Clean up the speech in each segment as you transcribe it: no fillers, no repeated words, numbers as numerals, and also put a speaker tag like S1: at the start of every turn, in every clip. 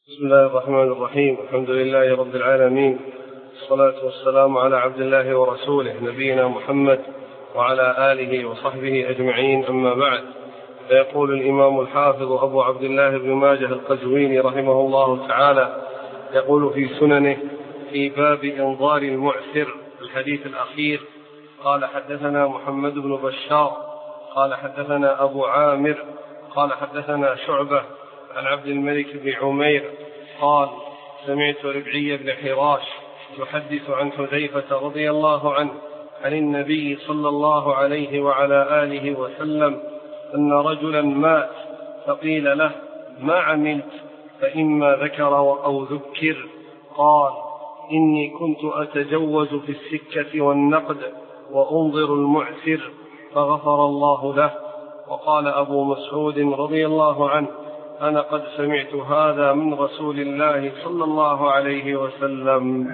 S1: بسم الله الرحمن الرحيم. الحمد لله رب العالمين، والصلاة والسلام على عبد الله ورسوله نبينا محمد وعلى آله وصحبه أجمعين، أما بعد. فيقول الإمام الحافظ أبو عبد الله بن ماجه القزويني رحمه الله تعالى، يقول في سننه في باب إنظار المعسر الحديث الأخير: قال حدثنا محمد بن بشار قال حدثنا أبو عامر قال حدثنا شعبة عن عبد الملك بن عمير قال: سمعت ربعي بن حراش يحدث عن حذيفة رضي الله عنه عن النبي صلى الله عليه وعلى آله وسلم أن رجلا مات فقيل له: ما عملت؟ فإما ذكر أو ذكر. قال: إني كنت أتجوز في السكة والنقد وأنظر المعسر فغفر الله له. وقال أبو مسعود رضي الله عنه: أنا قد سمعت هذا من رسول الله صلى الله عليه وسلم.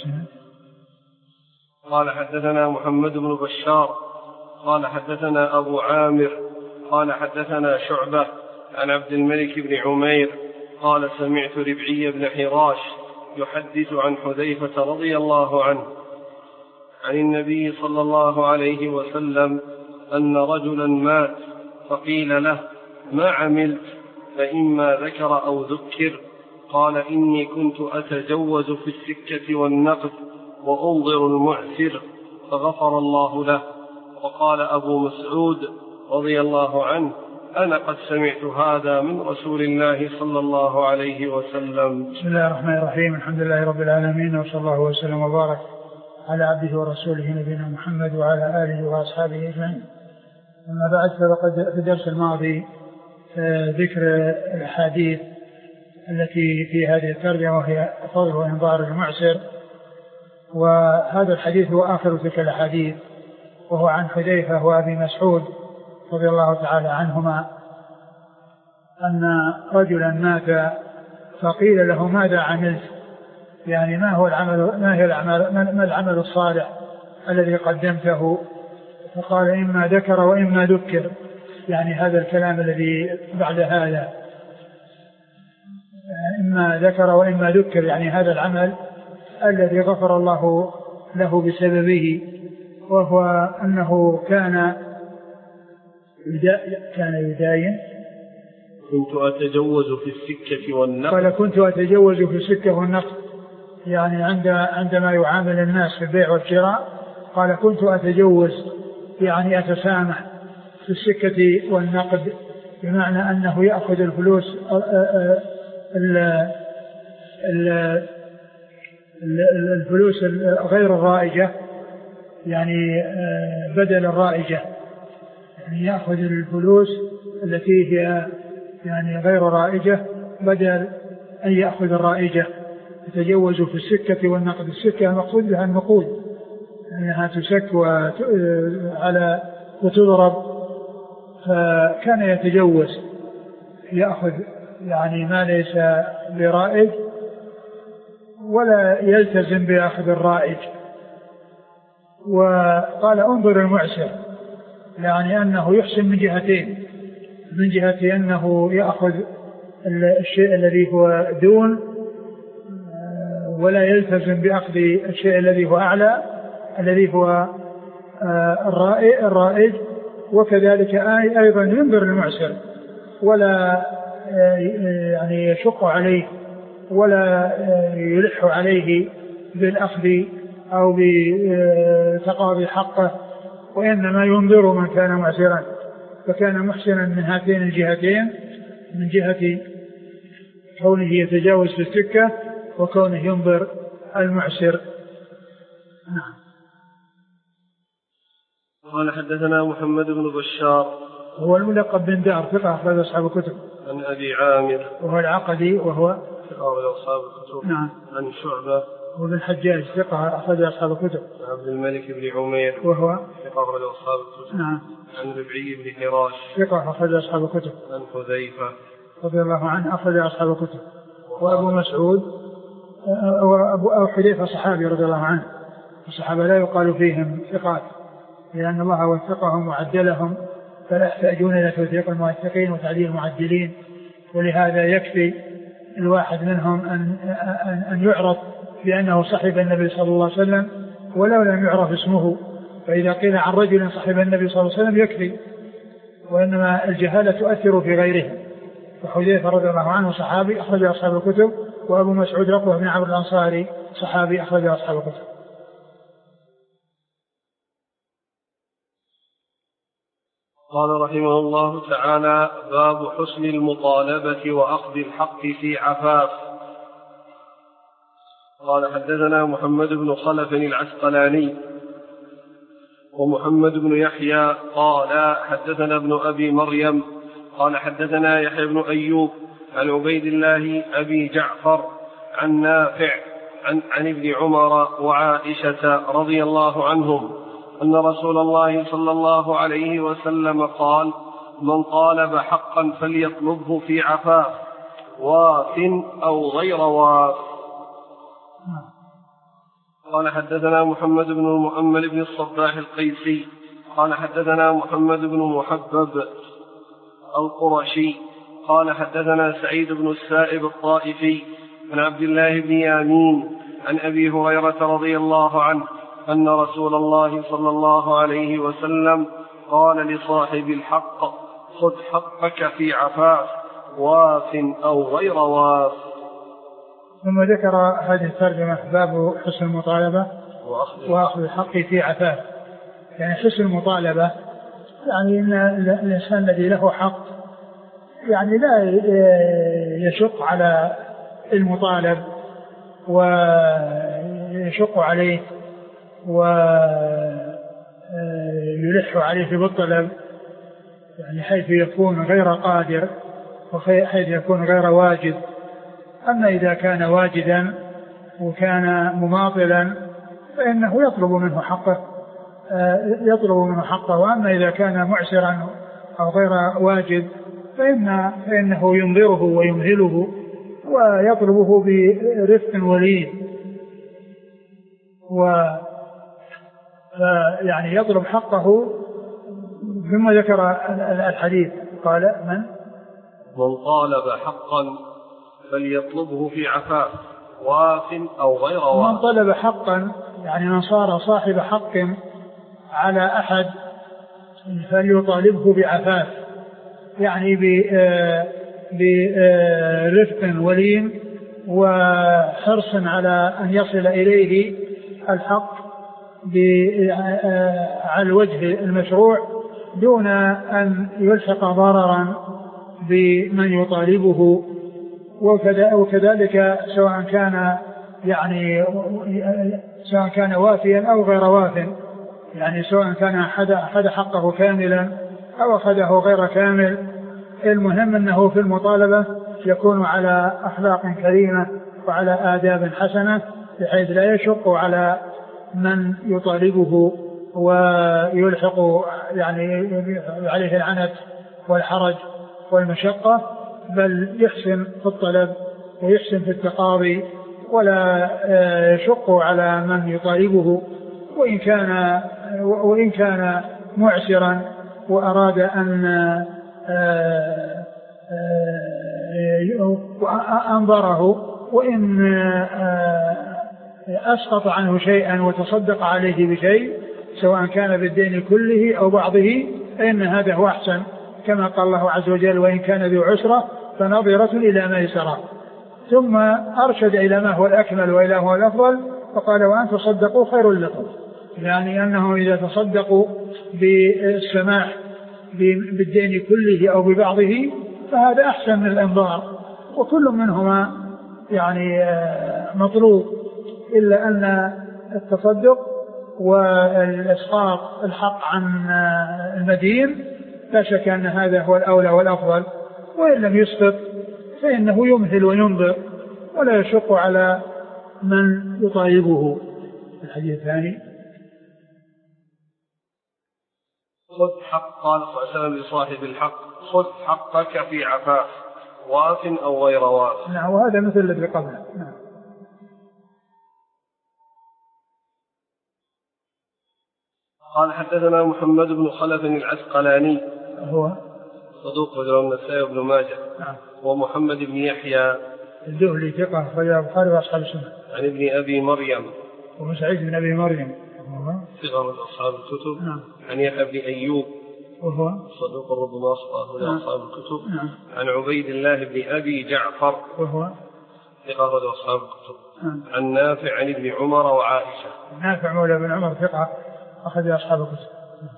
S1: قال حدثنا محمد بن بشار قال حدثنا أبو عامر قال حدثنا شعبة عن عبد الملك بن عمير قال: سمعت ربعي بن حراش يحدث عن حذيفة رضي الله عنه عن النبي صلى الله عليه وسلم أن رجلا مات فقيل له: ما عملت؟ فإما ذكر أو ذكر. قال: إني كنت أتجوز في السكة والنقد وأنظر المعسر فغفر الله له. وقال أبو مسعود رضي الله عنه: أنا قد سمعت هذا من رسول الله صلى الله عليه وسلم.
S2: بسم الله الرحمن الرحيم. الحمد لله رب العالمين، وصلى الله وسلم وبارك على عبده ورسوله نبينا محمد وعلى آله وأصحابه أجمعين. أما بعد، فقد في الدرس الماضي ذكر الحديث التي في هذه الترجمة، وهي فضل وإنظار المعسر. وهذا الحديث هو آخر تلك الحديث، وهو عن حذيفة وأبي مسعود رضي الله تعالى عنهما أن رجلا مات فقيل له: ماذا عملت؟ يعني ما هو العمل، ما العمل الصالح الذي قدمته؟ فقال: إما ذكر وإما ذكر، يعني هذا الكلام الذي بعد هذا، إما ذكر وإما ذكر، يعني هذا العمل الذي غفر الله له بسببه، وهو أنه كان يداين.
S1: كنت أتجوز في السكة والنقد.
S2: قال: كنت أتجوز في السكة والنقد، يعني عندما يعامل الناس في البيع والشراء. قال: كنت أتجوز، يعني أتسامح في السكة والنقد، بمعنى أنه يأخذ الفلوس الفلوس غير الرائجة، يعني بدل الرائجة، يعني يأخذ الفلوس التي هي يعني غير رائجة بدل أن يأخذ الرائجة. يتجوز في السكة والنقد. السكة المقصود بها النقود، أنها تسك وتضرب. فكان يتجوز، يأخذ يعني ما ليس برائج ولا يلتزم بأخذ الرائج. وقال: انظر المعسر، يعني أنه يحسن من جهتين: من جهة أنه يأخذ الشيء الذي هو دون ولا يلتزم بأخذ الشيء الذي هو أعلى، الذي هو الرائج. وكذلك أيضا ينظر المعسر ولا يعني يشق عليه ولا يلح عليه بالأخذ أو بتقاضي حقه، وإنما ينظر من كان معسرا. فكان محسنا من هاتين الجهتين: من جهة كونه يتجاوز في السكة، وكونه ينظر المعسر. نعم.
S1: قال حدثنا محمد بن بشار
S2: هو الملقب بن دار، ثقة أخرج أصحاب الكتب.
S1: عن أبي عامر
S2: وهو العقدي، وهو
S1: ثقة أخرج أصحاب الكتب.
S2: نعم.
S1: عن شعبة
S2: وابن الحجاج، ثقة أخرج أصحاب الكتب.
S1: عن عبد الملك بن عمير،
S2: وهو
S1: ثقة أخرج أصحاب الكتب.
S2: نعم.
S1: عن ربعي بن حراش،
S2: ثقة أخرج أصحاب الكتب.
S1: عن حذيفة
S2: رضي الله عنه أخرج أصحاب الكتب. وأبو مسعود أو حذيفة صحابي رضي الله عنه. الصحابة لا يقال فيهم ثقات، لأن الله وثقهم وعدلهم، فلا يحتاجون إلى توثيق الموثقين وتعديل المعدلين. ولهذا يكفي الواحد منهم أن يعرف بأنه صحب النبي صلى الله عليه وسلم ولو لم يعرف اسمه، فإذا قيل عن رجل صحب النبي صلى الله عليه وسلم يكفي، وإنما الجهالة تؤثر في غيرهم. وحذيفة رضي الله عنه صحابي أخرج أصحاب الكتب، وأبو مسعود عقبة بن عمرو الأنصاري صحابي أخرج أصحاب الكتب.
S1: قال رحمه الله تعالى: باب حسن المطالبة وأخذ الحق في عفاف. قال: حدثنا محمد بن خلف العسقلاني ومحمد بن يحيى قال: حدثنا ابن أبي مريم قال: حدثنا يحيى بن أيوب عن عبيد الله أبي جعفر عن نافع عن ابن عمر وعائشة رضي الله عنهم أن رسول الله صلى الله عليه وسلم قال: من طالب حقا فليطلبه في عفاف، واف أو غير واف. قال: حدثنا محمد بن المؤمل بن الصباح القيسي قال: حدثنا محمد بن محبب القرشي قال: حدثنا سعيد بن السائب الطائفي عن عبد الله بن يامين عن أبي هريرة رضي الله عنه أن رسول الله صلى الله عليه وسلم قال لصاحب الحق: خذ حقك في عفاف، واف أو غير واف.
S2: ثم ذكر هذه الترجمة: باب حسن المطالبة وأخذ الحق في عفاف. يعني حسن المطالبة يعني إن الإنسان الذي له حق يعني لا يشق على المطالب ويشق عليه ويلح عليه في الطلب، يعني حيث يكون غير قادر وحيث يكون غير واجد. أما إذا كان واجدا وكان مماطلا فإنه يطلب منه حقه، وأما إذا كان معسرا أو غير واجد فإنه ينظره ويمهله ويطلبه برفق ولين، يعني يطلب حقه. ثم ذكر الحديث قال: من
S1: طالب حقا فليطلبه في عفاف، واف أو غير واف.
S2: من طلب حقا يعني من صار صاحب حق على أحد فليطالبه بعفاف، يعني برفق ولين وحرص على أن يصل إليه الحق على الوجه المشروع دون أن يلحق ضررا بمن يطالبه. وكذلك سواء كان وافيا أو غير واف، يعني سواء كان أخذ حقه كاملا أو أخذه غير كامل، المهم أنه في المطالبة يكون على أخلاق كريمة وعلى آداب حسنة بحيث لا يشق على من يطالبه ويلحق يعني عليه العنت والحرج والمشقة، بل يحسن في الطلب ويحسن في التقاضي ولا يشق على من يطالبه. وإن كان معسرا وأراد أن أنظره، وإن أسقط عنه شيئا وتصدق عليه بشيء سواء كان بالدين كله أو بعضه فإن هذا هو أحسن، كما قال الله عز وجل: وإن كان ذو عسرة فنظرة إلى ميسرة. ثم أرشد إلى ما هو الأكمل وإلى هو الأفضل، فقال: وأن تصدقوا خير لكم، يعني أنه إذا تصدقوا بالسماح بالدين كله أو ببعضه فهذا أحسن من الإنظار، وكل منهما يعني مطلوب، إلا أن التصدق والإسقاط الحق عن المدين لا شك أن هذا هو الأولى والأفضل، وإن لم يسقط فإنه يمهل وينظر ولا يشق على من يطالبه. الحديث الثاني:
S1: خذ حق، قال صلى الله عليه وسلم لصاحب الحق: خذ حقك في عفاف، واف أو غير واف.
S2: نعم، وهذا مثل الذي قبله. نعم.
S1: قال: حدثنا محمد بن خلف العسقلاني
S2: هو
S1: صدوق وجرى النسائي بن ماجه.
S2: نعم.
S1: ومحمد بن يحيى
S2: الذهلي ثقة أخرجه البخاري وأصحاب السنة.
S1: عن ابن أبي مريم
S2: وهو سعيد بن أبي مريم
S1: ثقة من أصحاب الكتب.
S2: نعم.
S1: عن يحيى بن أيوب
S2: وهو
S1: صدوق ربما أخطأ من أصحاب الكتب.
S2: نعم.
S1: عن عبيد الله بن أبي جعفر
S2: وهو
S1: ثقة من أصحاب الكتب. عن نافع عن ابن عمر وعائشة.
S2: نافع مولى بن عمر ثقة أخذ أصحاب الكتب.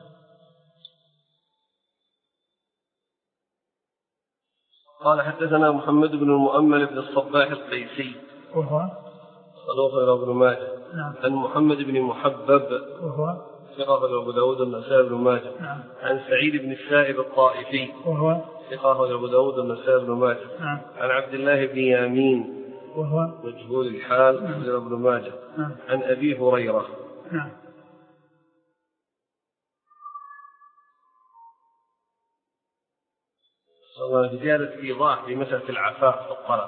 S1: قال حدثنا محمد بن المؤمل بن الصباح القيسي
S2: وهو
S1: صدوق إلى ابن ماجه.
S2: نعم.
S1: عن محمد بن محبب
S2: وهو
S1: ثقة أبو داود النسائي بن ماجه.
S2: نعم.
S1: عن سعيد بن السائب الطائفي
S2: وهو
S1: ثقة أبو داود النسائي بن ماجه.
S2: نعم.
S1: عن عبد الله بن يامين
S2: وهو
S1: مجهول الحال أخرجه ابن ماجه.
S2: نعم.
S1: عن أبي هريرة.
S2: نعم.
S1: زيادة إيضاح في مسألة العفاف في الطلب.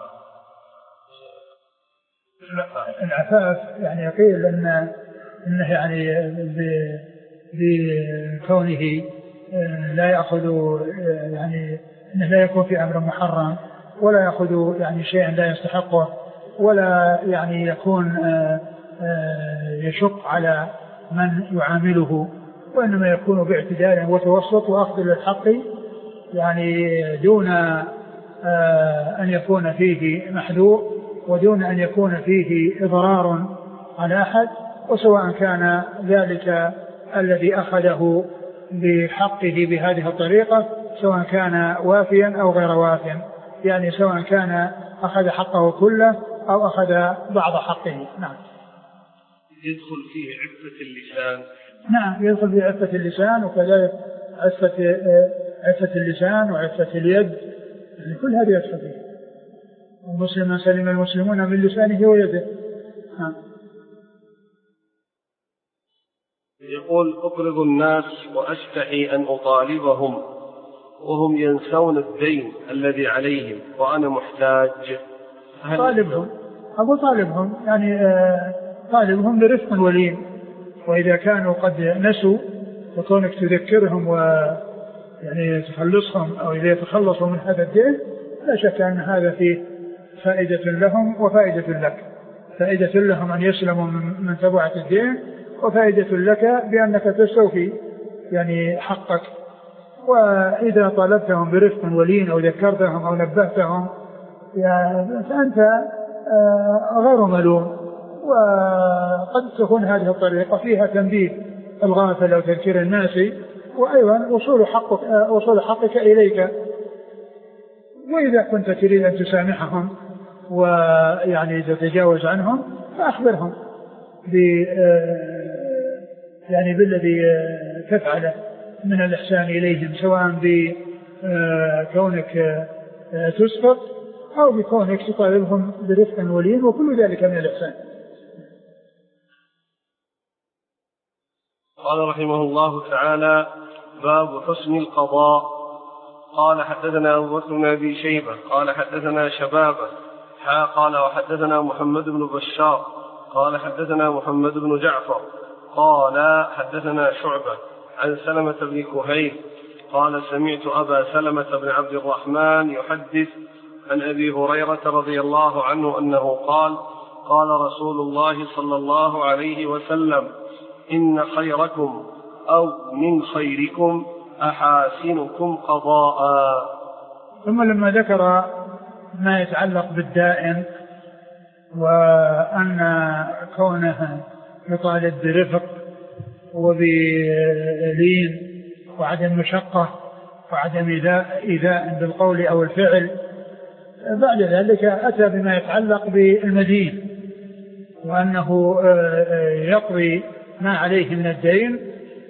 S2: العفاف يعني قيل إنه يعني بكونه لا يأخذ يعني إنه لا يكون في أمر محرم ولا يأخذ يعني شيئا لا يستحقه ولا يعني يكون يشق على من يعامله وإنما يكون باعتدال وتوسط وأخذ للحق يعني دون أن يكون فيه محذور ودون أن يكون فيه إضرار على أحد وسواء كان ذلك الذي أخذه بحقه بهذه الطريقة سواء كان وافيا أو غير وافيا يعني سواء كان أخذ حقه كله أو أخذ بعض حقه. نعم.
S1: يدخل فيه عفة اللسان.
S2: نعم يدخل فيه عفة اللسان وكذلك عفة اللسان وعفة اليد يعني كل هذا يدخل فيه. المسلم سلم المسلمون من لسانه ويده. نعم.
S1: يقول أقرض الناس وأستحي أن أطالبهم وهم ينسون الدين الذي عليهم وأنا محتاج.
S2: طالبهم يعني طالبهم برفق ولين وإذا كانوا قد نسوا وكونك تذكرهم ويعني تخلصهم أو إذا يتخلصوا من هذا الدين لا شك أن هذا فيه فائدة لهم وفائدة لك. فائدة لهم أن يسلموا من تبعة الدين وفائدة لك بأنك تستوفي يعني حقك. وإذا طالبتهم برفق ولين أو ذكرتهم أو نبهتهم فأنت غير ملوم. وقد تكون هذه الطريقة فيها تنبيه الغافل أو تذكير الناس وأيضا وصول حقك إليك. وإذا كنت تريد أن تسامحهم ويعني تتجاوز عنهم فأخبرهم يعني بالذي تفعله من الإحسان إليهم سواء بكونك تسقط أو بكونك تطالبهم برفق ولين وكل ذلك من الإحسان.
S1: قال رحمه الله تعالى باب حسن القضاء. قال حدثنا أبو بكر بن أبي شيبة قال حدثنا شبابة قال وحدثنا محمد بن بشار قال حدثنا محمد بن جعفر قال حدثنا شعبة عن سلمة بن كهيل قال سمعت أبا سلمة بن عبد الرحمن يحدث عن أبي هريرة رضي الله عنه أنه قال قال رسول الله صلى الله عليه وسلم إن خيركم أو من خيركم أحاسنكم قضاء.
S2: ثم لما ذكر ما يتعلق بالدائن وأن كونه يطالب برفق وبلين وعدم مشقة وعدم إيذاء بالقول أو الفعل بعد ذلك أتى بما يتعلق بالمدين وأنه يقضي ما عليه من الدين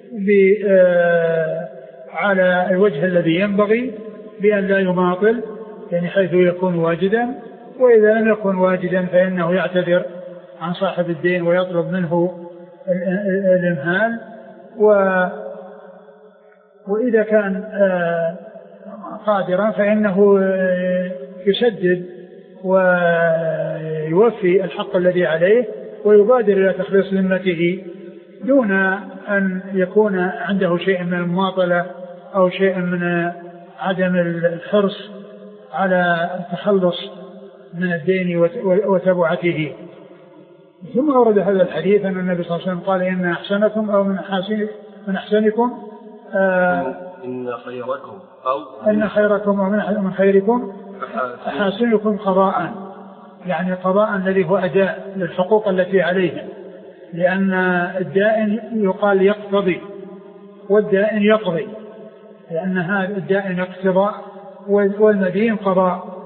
S2: على الوجه الذي ينبغي بأن لا يماطل يعني حيث يكون واجدا وإذا لم يكن واجدا فإنه يعتذر عن صاحب الدين ويطلب منه الإمهال وإذا كان قادرا فإنه يسدد ويوفي الحق الذي عليه ويبادر إلى تخليص ذمته دون أن يكون عنده شيء من المماطلة أو شيء من عدم الحرص على التخلص من الدين وتبعته. ثم أورد هذا الحديث أن النبي صلى الله عليه وسلم قال إن أحسنكم أو من أحسنكم إن خيركم أو من خيركم أحاسنكم قضاء، يعني قضاء الذي هو أداء للحقوق التي عليهم، لأن الدائن يقال يقتضي والدائن يقضي، لأن هذا الدائن اقتضاء والمدين قضاء.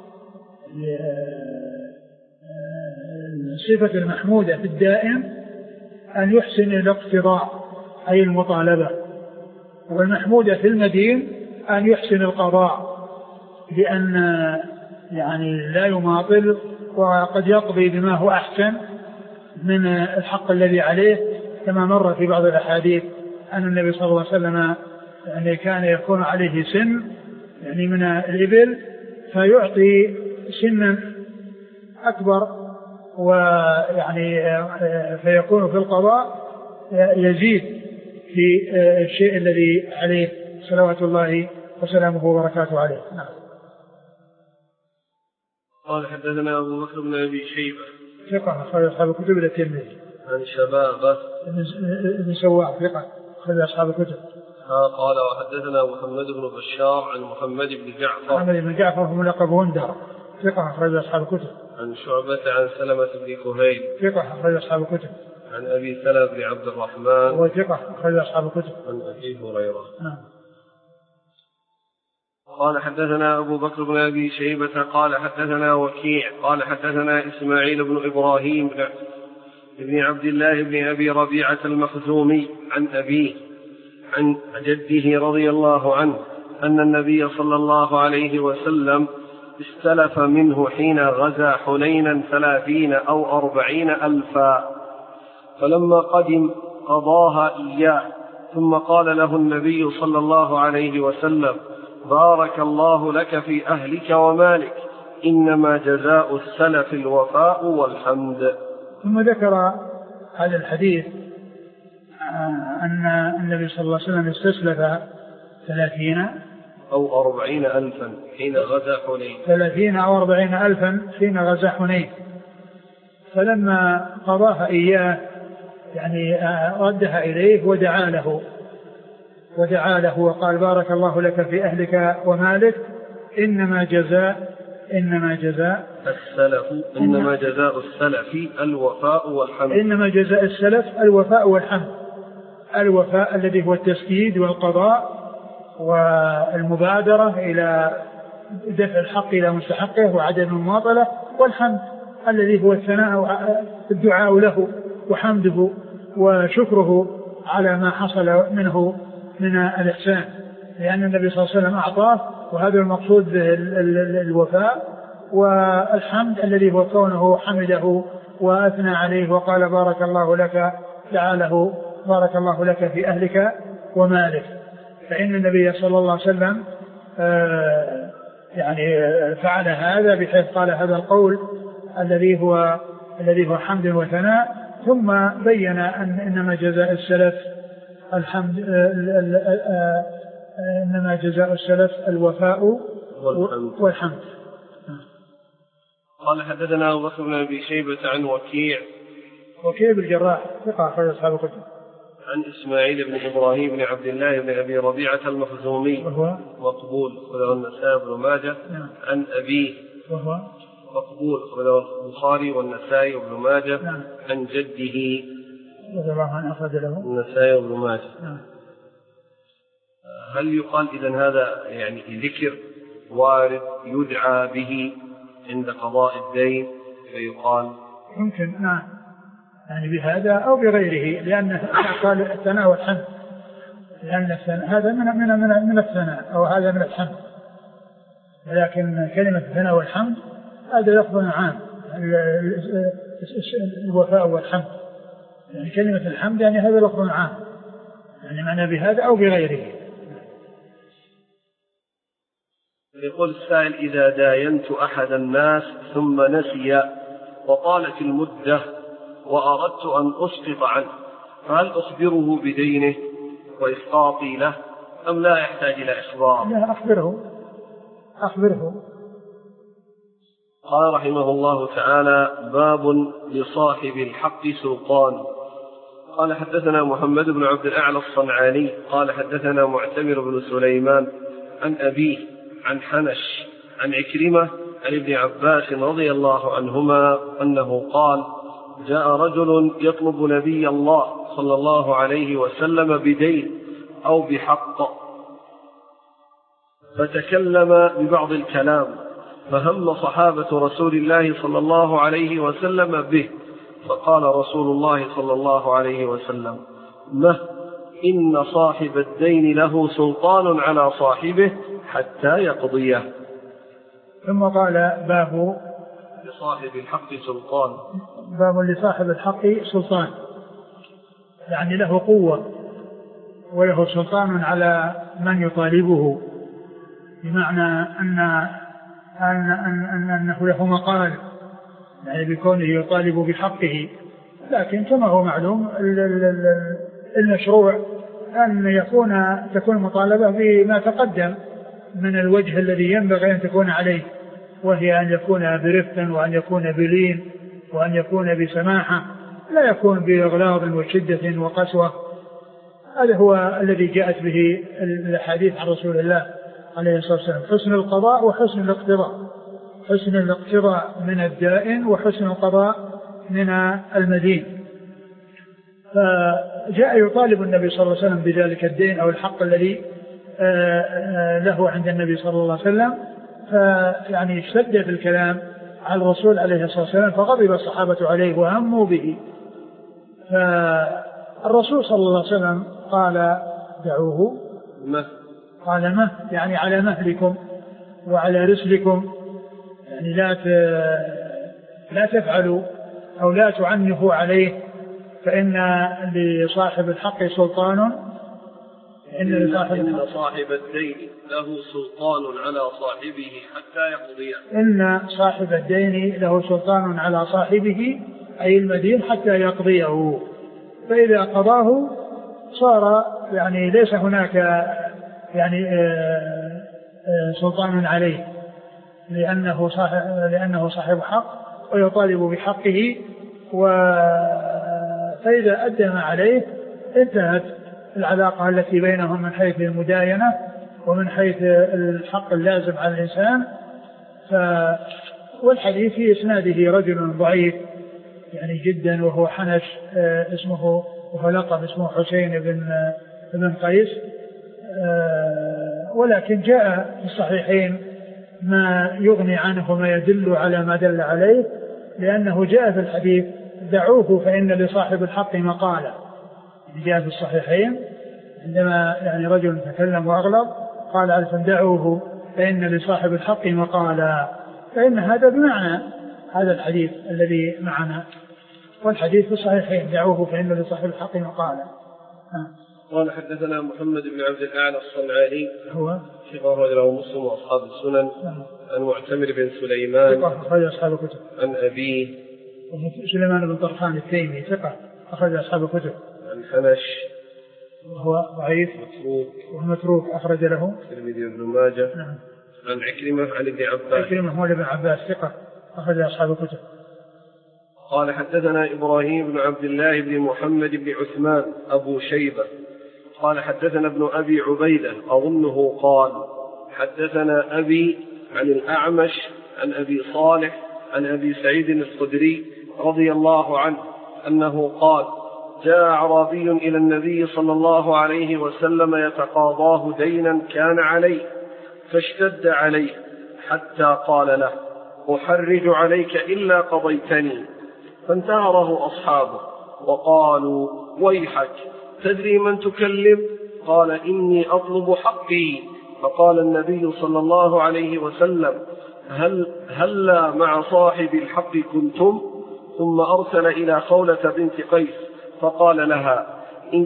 S2: الصفة المحمودة في الدائن أن يحسن الاقتضاء أي المطالبة، والمحمودة في المدين أن يحسن القضاء، لأن يعني لا يماطل وقد يقضي بما هو أحسن من الحق الذي عليه، كما مر في بعض الأحاديث أن النبي صلى الله عليه وسلم يعني كان يكون عليه سن يعني من الإبل فيعطي سنا أكبر، ويعني فيكون في القضاء يزيد في الشيء الذي عليه صلوات الله وسلامه وبركاته عليه. نعم.
S1: قال حدثنا أبو بكر بن أبي شيبة
S2: ثقة أخرج أصحاب الكتب إلى الترمذي.
S1: عن شبابة
S2: بن سواع ثقة أخرج أصحاب الكتب.
S1: قال وحدثنا محمد بن بشار عن محمد بن جعفر.
S2: محمد بن جعفر هو ملقب وندر ثقة أخرج أصحاب الكتب.
S1: عن شعبة عن سلمة بن كهيل
S2: ثقة أخرج أصحاب الكتب.
S1: عن أبي سلمة بن عبد الرحمن
S2: وهو ثقة أخرج أصحاب الكتب.
S1: عن أبي هريرة.
S2: نعم.
S1: قال حدثنا أبو بكر بن أبي شيبة قال حدثنا وكيع قال حدثنا إسماعيل بن إبراهيم بن عبد الله بن أبي ربيعة المخزومي عن أبيه عن جده رضي الله عنه أن النبي صلى الله عليه وسلم استلف منه حين غزا حنينا 30 أو 40 ألفا، فلما قدم قضاها إياه، ثم قال له النبي صلى الله عليه وسلم بارك الله لك في أهلك ومالك، إنما جزاء السلف الوفاء والحمد.
S2: ثم ذكر هذا الحديث أن النبي صلى الله عليه وسلم استسلف 30
S1: أو 40 ألفا حين غزا حنين،
S2: 30 أو 40 ألفا حين غزا حنين، فلما قضاها إياه يعني ردها إليه ودعا له وقال بارك الله لك في أهلك ومالك، إنما جزاء
S1: السلف الوفاء والحمد.
S2: إنما جزاء السلف الوفاء والحمد. الوفاء الذي هو التسديد والقضاء والمبادرة إلى دفع الحق إلى مستحقه وعدم المماطلة، والحمد الذي هو الدعاء له وحمده وشكره على ما حصل منه من الإحسان، لأن النبي صلى الله عليه وسلم أعطاه، وهذا المقصود الوفاء، والحمد الذي هو كونه حمده وأثنى عليه وقال بارك الله لك، دعا بارك الله لك في أهلك ومالك. فإن النبي صلى الله عليه وسلم يعني فعل هذا بحيث قال هذا القول الذي هو حمد وثناء، ثم بين أن إنما جزاء السلف الحمد، إنما جزاء السلف الوفاء والحمد.
S1: قال حدثنا أبو بكر بن أبي شيبة عن
S2: وكيع بالجراح ثقة أخرج أصحاب الكتب.
S1: عن إسماعيل بن إبراهيم بن عبد الله بن أبي ربيعة المخزومي وهو مقبول أخرجه النسائي بن ماجه. عن أبيه وهو مقبول أخرجه البخاري والنسائي بن ماجه. عن جده
S2: رضي الله عنه أخرج له
S1: النسائي بن ماجه. هل يقال إذن هذا يعني ذكر وارد يدعى به عند قضاء الدين فيقال؟
S2: يمكن نعم، يعني بهذا أو بغيره، لأن قال الثناء والحمد، لأن هذا من الثناء أو هذا من الحمد، لكن كلمة الثناء والحمد هذا لفظ عام، الوفاء والحمد، يعني كلمة الحمد يعني هذا لفظ عام، يعني معنى بهذا أو بغيره.
S1: يقول السائل إذا داينت أحد الناس ثم نسي وطالت المدة وأردت أن أسقط عنه، فهل أخبره بدينه وإسقاطي له أم لا يحتاج إلى إخبار؟
S2: لا، أخبره
S1: قال رحمه الله تعالى: باب لصاحب الحق سلطان. قال حدثنا محمد بن عبد الأعلى الصنعاني قال حدثنا معتمر بن سليمان عن أبيه عن حنش عن عكرمة عن ابن عباس رضي الله عنهما أنه قال: جاء رجل يطلب نبي الله صلى الله عليه وسلم بدين أو بحق، فتكلم ببعض الكلام، فهم صحابة رسول الله صلى الله عليه وسلم به، فقال رسول الله صلى الله عليه وسلم: مه، إن صاحب الدين له سلطان على صاحبه حتى يقضيه.
S2: ثم قال: باب
S1: لصاحب الحق سلطان.
S2: باب لصاحب الحق سلطان، يعني له قوة وله سلطان على من يطالبه، بمعنى أنه له مقال، يعني بكونه يطالب بحقه. لكن كما هو معلوم المشروع أن تكون مطالبة بما تقدم من الوجه الذي ينبغي أن تكون عليه، وهي أن يكون برفق، وأن يكون بلين، وأن يكون بسماحة، لا يكون بإغلاظ وشدة وقسوة. هذا هو الذي جاءت به الحديث عن رسول الله عليه الصلاة والسلام: حسن القضاء وحسن الاقتضاء، حسن الاقتضاء من الدائن وحسن القضاء من المدين. فجاء يطالب النبي صلى الله عليه وسلم بذلك الدين أو الحق الذي له عند النبي صلى الله عليه وسلم، فيعني اشتد في الكلام على الرسول عليه الصلاة والسلام، فغضب الصحابة عليه وهموا به. فالرسول صلى الله عليه وسلم قال: دعوه. قال: مه، يعني على مهلكم وعلى رسلكم، يعني لا تفعلوا أو لا تعنفوا عليه، فإن لصاحب الحق سلطان.
S1: إن صاحب الدين له سلطان على صاحبه حتى يقضيه.
S2: إن صاحب الدين له سلطان على صاحبه، أي المدين، حتى يقضيه. فإذا قضاه صار يعني ليس هناك يعني سلطان عليه، لأنه صاحب حق ويطالب بحقه. فإذا أدى ما عليه انتهت العلاقة التي بينهم من حيث المداينة ومن حيث الحق اللازم على الإنسان. والحديث في إسناده رجل ضعيف يعني جدا، وهو حنش اسمه، وهو لقب اسمه حسين بن قيس، ولكن جاء في الصحيحين ما يغني عنه وما يدل على ما دل عليه، لأنه جاء في الحديث: دعوه فإن لصاحب الحق مقالة. جاء في الصحيحين عندما يعني رجل تكلم وأغلب قال: ألف دعوه فإن لصاحب الحق مقالة. فإن هذا بمعنى هذا الحديث الذي معنا، والحديث في الصحيحين: دعوه فإن لصاحب الحق مقالة.
S1: قال حدثنا محمد بن عبد الأعلى الصنعاني
S2: هو
S1: ثقة أخرج له مسلم وأصحاب السنن. عن معتمر بن سليمان
S2: ثقة أخرج أصحاب الكتب.
S1: عن أبيه
S2: سليمان بن طرخان التيمي ثقة أخرج أصحاب الكتب.
S1: عن حنش
S2: وهو ضعيف ومتروك أخرج له
S1: الترمذي وابن ماجه. عن عكرمة عن ابن عباس.
S2: عكرمة هو ابن عباس ثقة أخرج أصحاب الكتب.
S1: قال حدثنا إبراهيم بن عبد الله بن محمد بن عثمان أبو شيبة قال حدثنا ابن أبي عبيدة أظنه قال حدثنا أبي عن الأعمش عن أبي صالح عن أبي سعيد الخدري رضي الله عنه أنه قال: جاء أعرابي إلى النبي صلى الله عليه وسلم يتقاضاه دينا كان عليه، فاشتد عليه حتى قال له: أحرج عليك إلا قضيتني. فانتهره أصحابه وقالوا: ويحك، تدري من تكلم؟ قال: إني أطلب حقي. فقال النبي صلى الله عليه وسلم: هلا مع صاحب الحق كنتم؟ ثم أرسل إلى خولة بنت قيس فقال لها: إن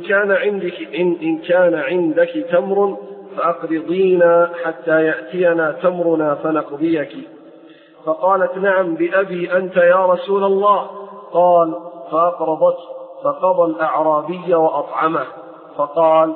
S1: كان عندك تمر فأقرضينا حتى يأتينا تمرنا فنقضيك. فقالت: نعم بأبي أنت يا رسول الله. قال: فأقرضته، فقضى الأعرابي وأطعمه. فقال: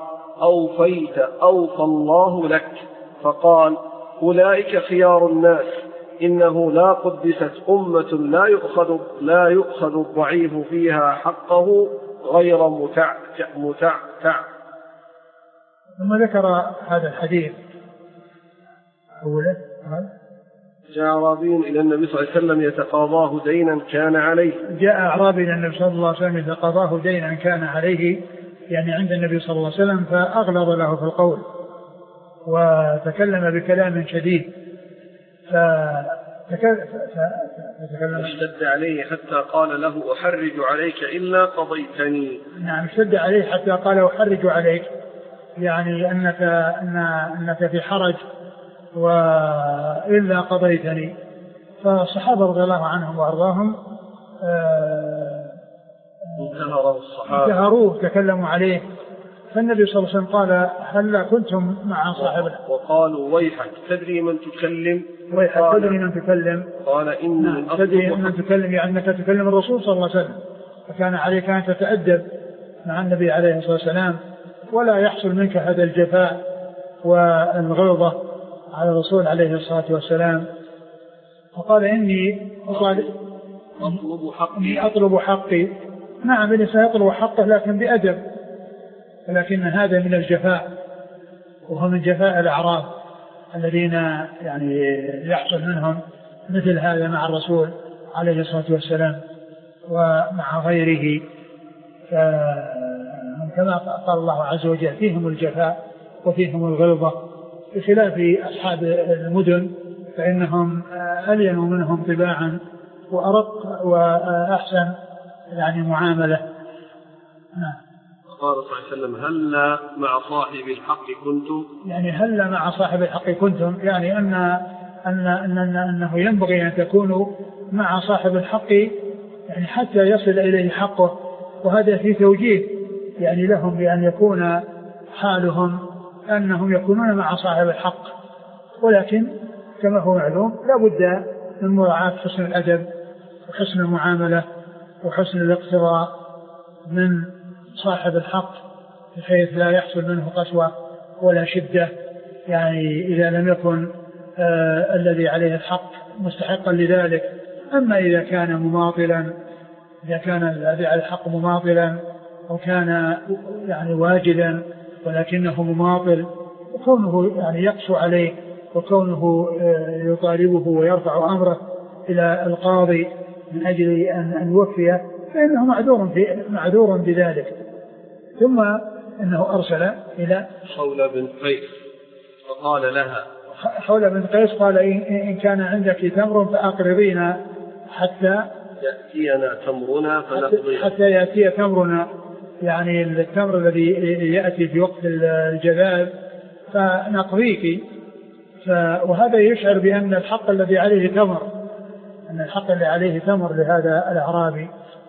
S1: أوفيت، أوفى الله لك. فقال: أولئك خيار الناس إنه لا قدست أمة لا يؤخذ الضعيف فيها حقه غير متعتع.
S2: ثم ذكر هذا الحديث أولا
S1: جاء أعرابي إلى النبي صلى الله عليه وسلم يتقاضاه دينا كان عليه.
S2: جاء أعرابي إلى النبي صلى الله عليه وسلم يتقاضاه دينا كان عليه، يعني عند النبي صلى الله عليه وسلم، فأغلظ له في القول وتكلم بكلام شديد،
S1: اشتد عليه حتى قال له أحرج عليك إلا قضيتني.
S2: نعم، اشتد عليه حتى قال أحرج عليك، يعني أنك في حرج وإلا قضيتني. فالصحابة رضي الله عنهم وأرضاهم انتهروه تكلموا عليه. فالنبي صلى الله عليه وسلم قال هل كنتم مع صاحب
S1: وقالوا ويحك تدري من تكلم؟
S2: ويحك تدري من تكلم؟
S1: قال إني
S2: تدري من تكلم، يعني أنك تكلم الرسول صلى الله عليه وسلم، فكان عليك أن تتأدب مع النبي عليه الصلاة والسلام ولا يحصل منك هذا الجفاء والغلظة على الرسول عليه الصلاة والسلام. فقال إني أطلب حقي. نعم، الإنسان يطلب حقه لكن بأدب، ولكن هذا من الجفاء، وهو من جفاء الأعراب الذين يعني يحصل منهم مثل هذا مع الرسول عليه الصلاة والسلام ومع غيره. كما قال الله عز وجل فيهم الجفاء وفيهم الغلظة، بخلاف أصحاب المدن فإنهم ألين منهم طباعا وأرق وأحسن يعني معاملة.
S1: قال صلى الله عليه وسلم هل مع صاحب الحق كنتم،
S2: يعني هل مع صاحب الحق كنتم، يعني أنه ينبغي أن تكونوا مع صاحب الحق يعني حتى يصل إليه حقه. وهذا في توجيه يعني لهم بأن يكون حالهم أنهم يكونون مع صاحب الحق، ولكن كما هو معلوم لا بد من مراعاة حسن الأدب وحسن المعاملة وحسن الاقتراء من صاحب الحق بحيث لا يحصل منه قسوة ولا شدة، يعني إذا لم يكن الذي عليه الحق مستحقا لذلك. أما إذا كان مماطلا، إذا كان الذي عليه الحق مماطلا أو كان يعني واجدا ولكنه مماطل، وكونه يعني يقسو عليه وكونه يطالبه ويرفع أمره إلى القاضي من أجل أن يوفيه، فإنه معذور بذلك. ثم إنه أرسل إلى
S1: حولة بن قيس فقال لها،
S2: حولة بن قيس قال إن كان عندك تمر فأقرضينا حتى
S1: يأتينا تمرنا فنقضي،
S2: حتى يأتي تمرنا، يعني التمر الذي يأتي في وقت الجذاب فنقضيك. وهذا يشعر بأن الحق الذي عليه تمر، أن الحق الذي عليه تمر لهذا الأعرابي.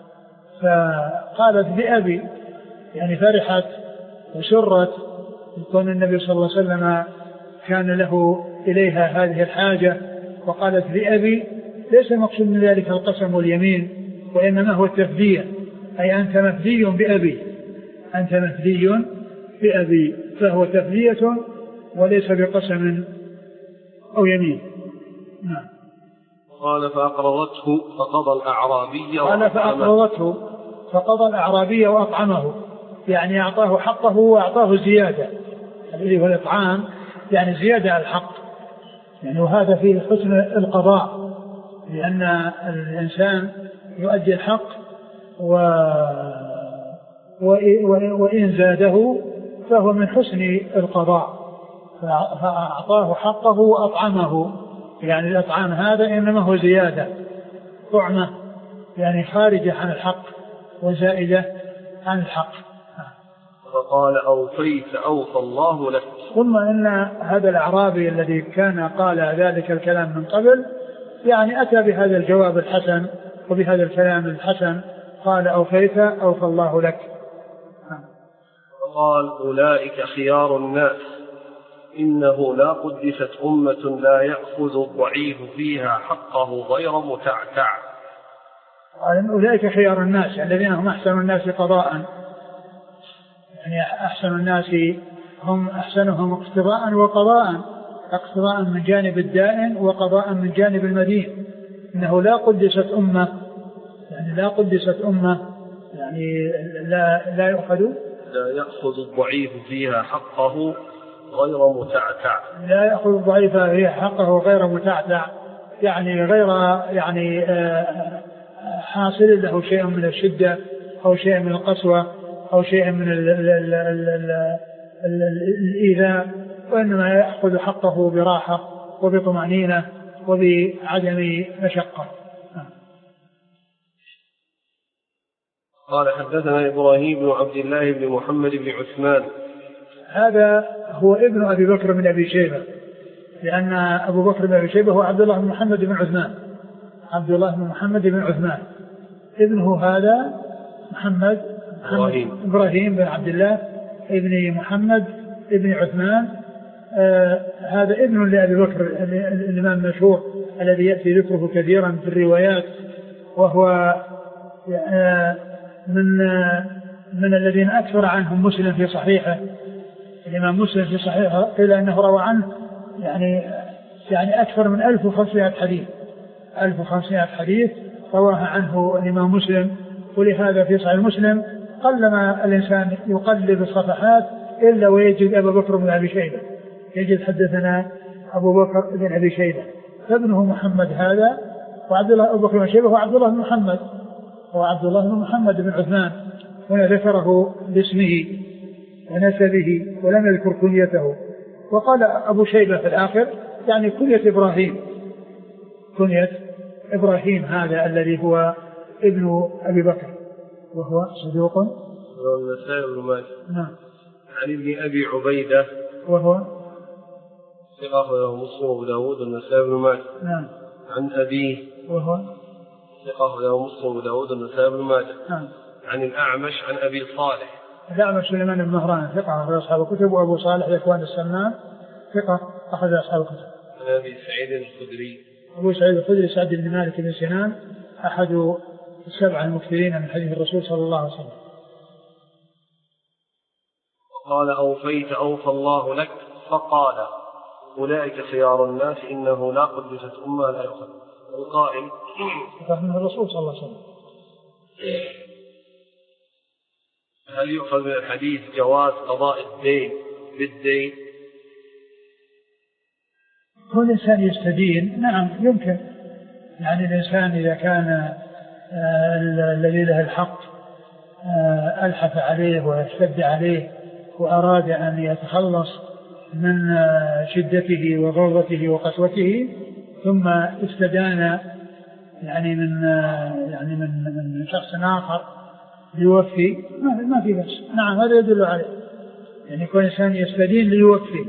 S2: فقالت بأبي، يعني فرحت وسرت يكون النبي صلى الله عليه وسلم كان له إليها هذه الحاجة، وقالت بأبي ليس المقصود من ذلك القسم واليمين، وإنما هو التفدية، أي أنت مفدي بأبي، أنت مفدي بأبي، فهو تفدية وليس بقسم أو يمين. نعم.
S1: قال فأقرضته فقضى الأعرابي،
S2: قال فأقرضته فقضى الأعرابي وأطعمه، يعني أعطاه حقه وأعطاه زيادة، الذي هو الإطعام يعني زيادة على الحق، يعني وهذا فيه حسن القضاء، لأن الإنسان يؤدي الحق وإن زاده فهو من حسن القضاء، فأعطاه حقه وأطعمه، يعني الأطعام هذا إنما هو زيادة، طعمة يعني خارجة عن الحق وزائدة عن الحق.
S1: فقال أوفيت أوفى الله لك.
S2: ثم إن هذا الأعرابي الذي كان قال ذلك الكلام من قبل يعني أتى بهذا الجواب الحسن وبهذا الكلام الحسن، قال أوفيت أوفى الله لك.
S1: قال أولئك خيار الناس، إنه لا قدست أمة لا يأخذ الضعيف فيها حقه غير متعتع.
S2: قال أولئك خيار الناس الذين هم أحسن الناس قضاء، يعني أحسن الناس هم أحسنهم اقتضاء وقضاء، اقتضاء من جانب الدائن وقضاء من جانب المدين. إنه لا قدست أمة، يعني لا قدست أمة، يعني لا
S1: يأخذ الضعيف فيها حقه غير متعتع.
S2: لا يأخذ الضعيف فيها حقه غير متعتع، يعني غير يعني حاصل له شيء من الشدة أو شيء من القسوة أو شيء من الإيذاء، وإنما يأخذ حقه براحة وبطمأنينة وبعدم مشقة.
S1: قال حدثنا إبراهيم بن عبد الله بن محمد بن عثمان.
S2: هذا هو ابن أبي بكر بن أبي شيبة، لأن أبو بكر بن أبي شيبة هو عبد الله بن محمد بن عثمان. عبد الله بن محمد بن عثمان ابنه هذا محمد إبراهيم بن عبد الله ابن محمد ابن عثمان. هذا ابن لأبي بكر الإمام المشهور الذي يأتي ذكره كثيرا في الروايات، وهو من الذين أكثر عنهم مسلم في صحيحه. الإمام مسلم في صحيحه قيل أنه روى عنه يعني أكثر من 1500 حديث، 1500 حديث رواها عنه الإمام مسلم. ولهذا في صحيح مسلم قلما الإنسان يقلب الصفحات إلا ويجد أبا بكر بن أبي شيبة، يجد حدثنا أبو بكر بن أبي شيبة، فابنه محمد هذا، وعبد الله أبو بكر بن شيبة هو عبد الله بن محمد، هو عبد الله بن محمد بن عثمان. هنا ذكره باسمه ونسبه ولم يذكر كنيته. وقال أبو شيبة في الآخر يعني كنية إبراهيم، كنية إبراهيم هذا الذي هو ابن أبي بكر، وهو صدوق
S1: النسائي بن ماجه.
S2: نعم.
S1: عن ابن أبي عبيدة
S2: وهو
S1: ثقة له مسلم وأبو داود والنسائي بن ماجه.
S2: نعم.
S1: عن أبيه
S2: وهو
S1: ثقة له مسلم وأبو داود والنسائي بن ماجه.
S2: نعم.
S1: عن الأعمش عن أبي صالح.
S2: الأعمش سليمان بن مهران ثقة أخرج أصحاب الكتب، وأبو صالح ذكوان السمان ثقة أخرج أصحاب الكتب.
S1: عن أبي سعيد الخدري.
S2: أبو سعيد الخدري سعد بن مالك بن سنان أحد السبعة المكثرين من حديث الرسول صلى الله عليه وسلم.
S1: وقال أوفيت أوفى الله لك، فقال أولئك خيار الناس إنه لا قدست أمة لا يؤخذ. القائل
S2: فهمه الرسول صلى الله عليه وسلم.
S1: هل يؤخذ من الحديث جواز قضاء الدين بالدين؟
S2: كل إنسان يستدين، نعم يمكن، يعني الإنسان إذا كان الذي له الحق ألحف عليه واشتد عليه وأراد أن يتخلص من شدته وغوضته وقسوته ثم استدان يعني من شخص آخر ليوفي، ما في بس. نعم هذا يدل عليه، يعني كل إنسان يستدين ليوفي.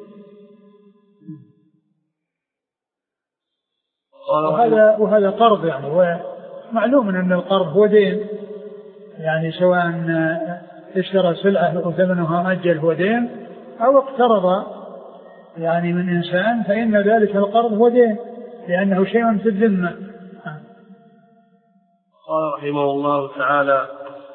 S2: وهذا قرض، يعني ومعلوم أن القرض هو دين، يعني سواء اشترى سلعة وثمنها مؤجل هو دين أو اقترض يعني من إنسان، فإن ذلك القرض هو دين لأنه شيء في الذمة.
S1: قال رحمه الله تعالى: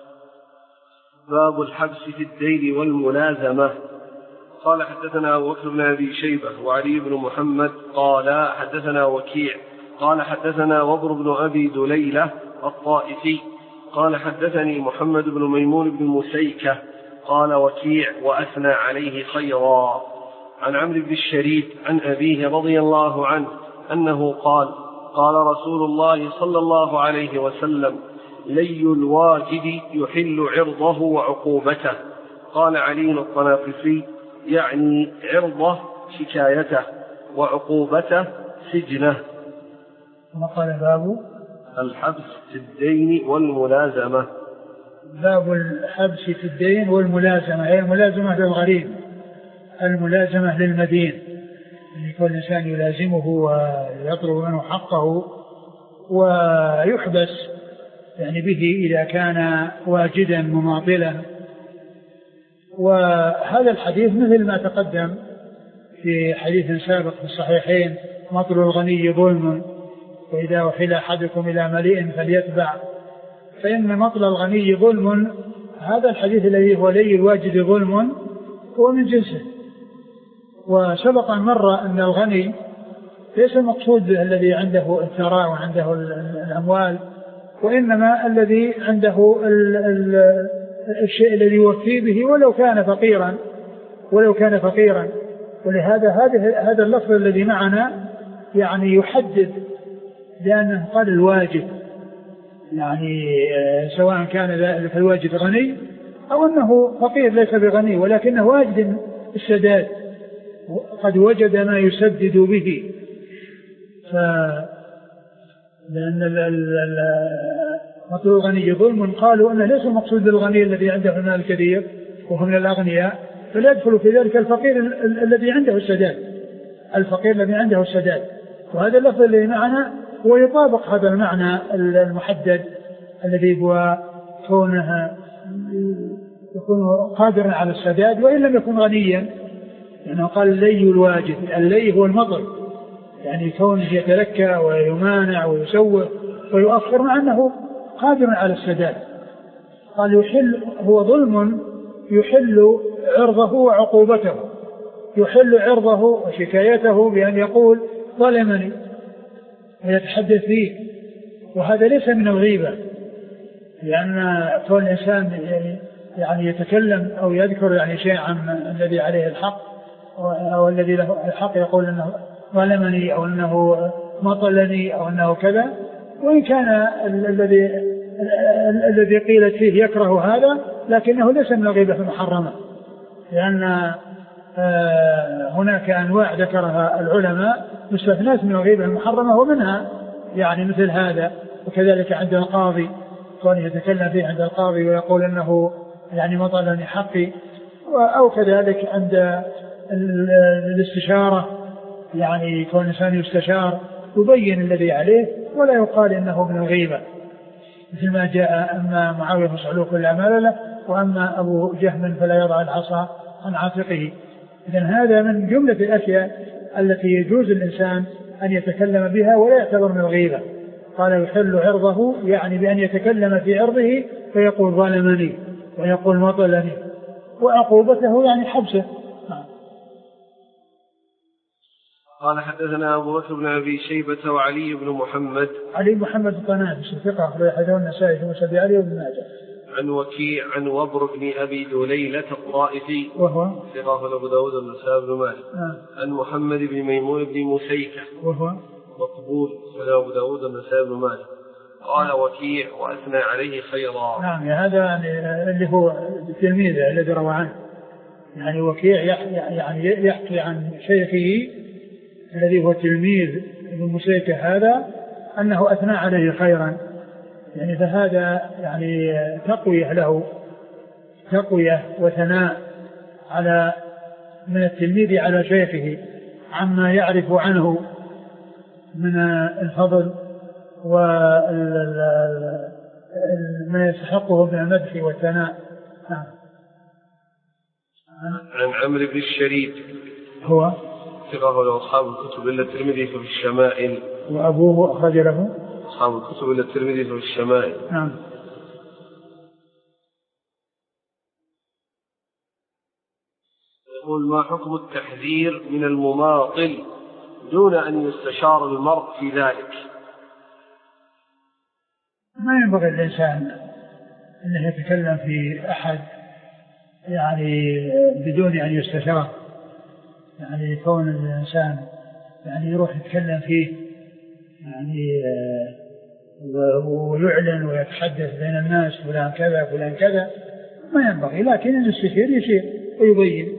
S1: باب الحبس في الدين والملازمة. قال حدثنا أبو بكر بن أبي شيبة وعلي بن محمد قال حدثنا وكيع قال حدثنا وبر بن أبي دليلة الطائفي قال حدثني محمد بن ميمون بن مسيكة قال وكيع وأثنى عليه خيرا. عن عمرو بن الشريد عن أبيه رضي الله عنه أنه قال: قال رسول الله صلى الله عليه وسلم: لي الواجد يحل عرضه وعقوبته. قال علي الطنافسي: يعني عرضه شكايته وعقوبته سجنه.
S2: وقال باب
S1: الحبس في الدين والملازمة.
S2: باب الحبس في الدين والملازمة، هي الملازمة للغريم، الملازمة للمدين، يعني كل إنسان يلازمه ويطلب منه حقه ويحبس يعني به إذا كان واجدا مماطلا. وهذا الحديث مثل ما تقدم في حديث سابق في الصحيحين: مطل الغني ظلم، وإذا وحل أحدكم إلى مليء فليتبع. فإن مطل الغني ظلم، هذا الحديث الذي هو لي الواجد ظلم هو من جنسه، وسبق أن مر أن الغني ليس المقصود الذي عنده الثراء وعنده الأموال، وإنما الذي عنده الشيء الذي يوفي به ولو كان فقيرا. ولهذا هذا اللفظ الذي معنا يعني يحدد لأنه قال الواجد، يعني سواء كان ذلك الواجد غني أو أنه فقير ليس بغني ولكنه واجد السداد، قد وجد ما يسدد به. لأن مطلوب الغني ظلم، قالوا أنه ليس المقصود بالغني الذي عنده المال الكثير وهو من الأغنياء، فلا يدخل في ذلك الفقير الذي عنده السداد، وهذا اللفظ الذي معنا هو يطابق هذا المعنى المحدد الذي هو كونه يكون قادرا على السداد وإن لم يكن غنيا، لأنه قال اللي الواجد، اللي هو المطر، يعني كونه يتلكى ويمانع ويسوء ويؤخر مع أنه قادر على السداد. قال هو ظلم يحل عرضه وعقوبته، يحل عرضه وشكايته بأن يقول ظلمني ويتحدث فيه، وهذا ليس من الغيبة، لأن كل إنسان يعني يتكلم أو يذكر يعني شيء عن الذي عليه الحق أو الذي له الحق يقول أنه ظلمني أو أنه مطلني أو أنه كذا، وإن كان الذي قيلت فيه يكره هذا لكنه ليس من الغيبة المحرمة، لأن هناك أنواع ذكرها العلماء مستثنات من الغيبة المحرمة، ومنها يعني مثل هذا. وكذلك عند القاضي كون يتكلم فيه عند القاضي ويقول أنه يعني مطلني حقي، أو كذلك عند الاستشارة، يعني كون إنسان يستشار يبين الذي عليه ولا يقال إنه من الغيبة، مثل ما جاء أما معاوية فصعلوه كل أعمال له وأما أبو جهم فلا يضع العصا عن عاتقه. إذن هذا من جملة الأشياء التي يجوز الإنسان أن يتكلم بها ولا يعتبر من الغيبة. قال يحل عرضه يعني بأن يتكلم في عرضه فيقول ظلمني ويقول مطلني، وعقوبته يعني حبسه.
S1: قال حدثنا أبو بكر بن أبي شيبة وعلي بن محمد.
S2: علي محمد الطنافسي ثقة أخرج حديثه النسائي في مسند علي وابن ماجه.
S1: عن وكيع عن وبر بن أبي دليلة الطائفي وهو ثقة أبو داود والنسائي بن مالك. عن محمد بن ميمون بن مسيكة وهو مقبول أبو داود والنسائي بن مالك. قال وكيع وأثنى عليه خيرا.
S2: نعم، هذا اللي هو التلميذ الذي روى عنه، يعني وكيع يعني يحكي عن شيخه الذي هو تلميذ ابن مسيكة هذا أنه أثنى عليه خيرا، يعني فهذا يعني تقوية له، تقوية وثناء على من التلميذ على شيخه عما يعرف عنه من الفضل وما يستحقه من المدح والثناء.
S1: عن عمرو بن الشريد
S2: هو
S1: ثقة له أصحاب الكتب إلا الترمذي في الشمائل،
S2: وأبوه أخرج له
S1: أصحاب الكتب إلا الترمذي في الشمائل.
S2: نعم.
S1: يقول ما حكم التحذير من المماطل دون أن يستشار المرء في ذلك؟
S2: ما ينبغي الإنسان أنه يتكلم في أحد يعني بدون أن يستشار، يعني كون الإنسان يعني يروح يتكلم فيه يعني ويعلن ويتحدث بين الناس فلان كذا فلان كذا، ما ينبغي، لكن المستشير يشير ويبين.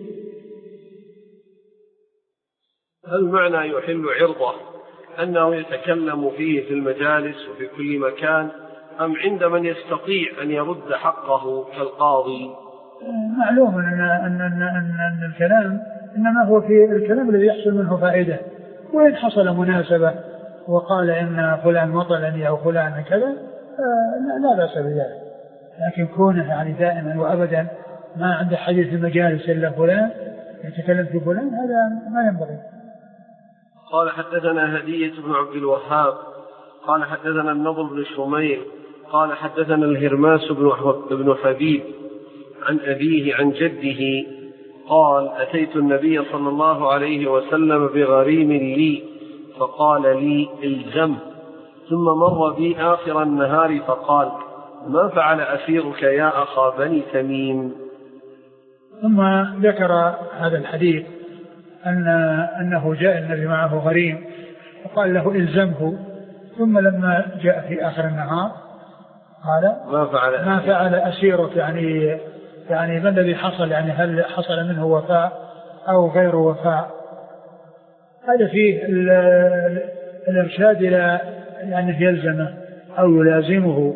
S1: هل معنى يحل عرضه أنه يتكلم فيه في المجالس وفي كل مكان، أم عند من يستطيع أن يرد حقه كالقاضي؟
S2: معلوم أن الكلام إنما هو في الكلام الذي يحصل منه فائدة، وإن حصل مناسبة وقال إن فلان مطلني أو فلان كذا لا بأس بذلك، لكن كونه يعني دائما وأبدا ما عنده حديث في المجالس إلا فلان يتكلم في فلان، هذا ما ينبغي.
S1: قال حدثنا هدية بن عبد الوهاب قال حدثنا النضر بن شميل قال حدثنا الهرماس بن حبيب عن أبيه عن جده قال: أتيت النبي صلى الله عليه وسلم بغريم لي فقال لي: الزم. ثم مر بي آخر النهار فقال: ما فعل أسيرك يا أخا بني تميم؟
S2: ثم ذكر هذا الحديث أنه جاء النبي معه غريم وقال له: الزمه. ثم لما جاء في آخر النهار قال: ما فعل أسيرك، يعني ما الذي حصل، يعني هل حصل منه وفاء أو غير وفاء. هذا فيه الإرشاد إلى يعني يلزمه أو يلازمه.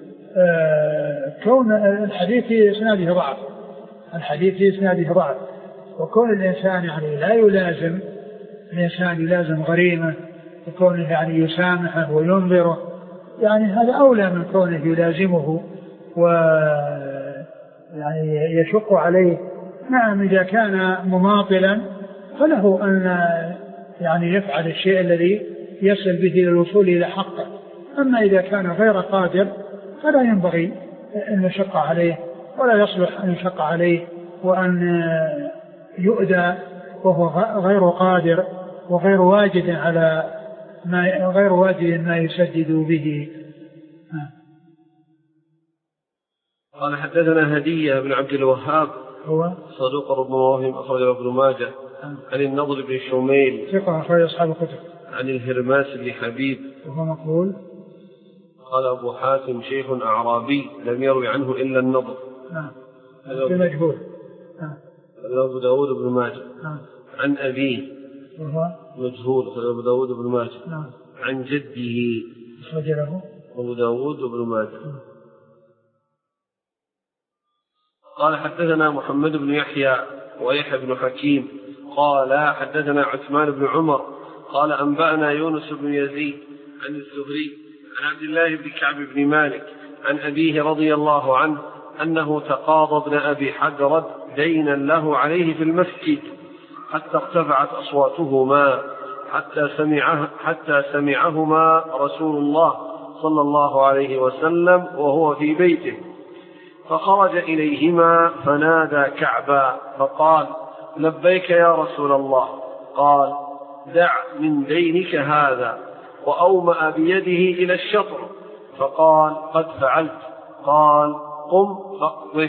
S2: كون الحديث في إسناده ضعف، وكون الإنسان يعني لا يلازم، الإنسان يلازم غريمه وكونه يعني يسامحه وينظره، يعني هذا أولى من كونه يلازمه ويعني يشق عليه. نعم إذا كان مماطلا فله أن يعني يفعل الشيء الذي يصل به للوصول إلى حقه. أما إذا كان غير قادر فلا ينبغي أن يشق عليه، ولا يصلح أن يشق عليه وأن يؤذى وهو غير قادر وغير واجد على ما يسدد به.
S1: قال: حدثنا هدية بن عبد الوهاب
S2: هو
S1: صدوق ربما وهم، أخرجه ابن ماجه. عن النضر بن شميل
S2: ثقة أخرج أصحاب الكتب.
S1: عن الهرماس بن حبيب وهو
S2: مقبول.
S1: قال أبو حاتم: شيخ أعرابي لم يروي عنه إلا النضر.
S2: في مجهول.
S1: أبو داود بن ماجه. عن أبيه
S2: وهو
S1: مجهول، أبو داود بن ماجه. عن جده
S2: أخرجه
S1: أبو داود بن ماجه. قال: حدثنا محمد بن يحيى ويحيى بن حكيم قال: حدثنا عثمان بن عمر قال: أنبأنا يونس بن يزيد عن الزهري عن عبد الله بن كعب بن مالك عن أبيه رضي الله عنه أنه تقاضى ابن أبي حجرد دينا له عليه في المسجد حتى ارتفعت أصواتهما حتى سمعهما رسول الله صلى الله عليه وسلم وهو في بيته، فخرج إليهما فنادى كعبا فقال: لبيك يا رسول الله. قال: دع من دينك هذا، وأومأ بيده إلى الشطر، فقال: قد فعلت. قال: قم فاقضه.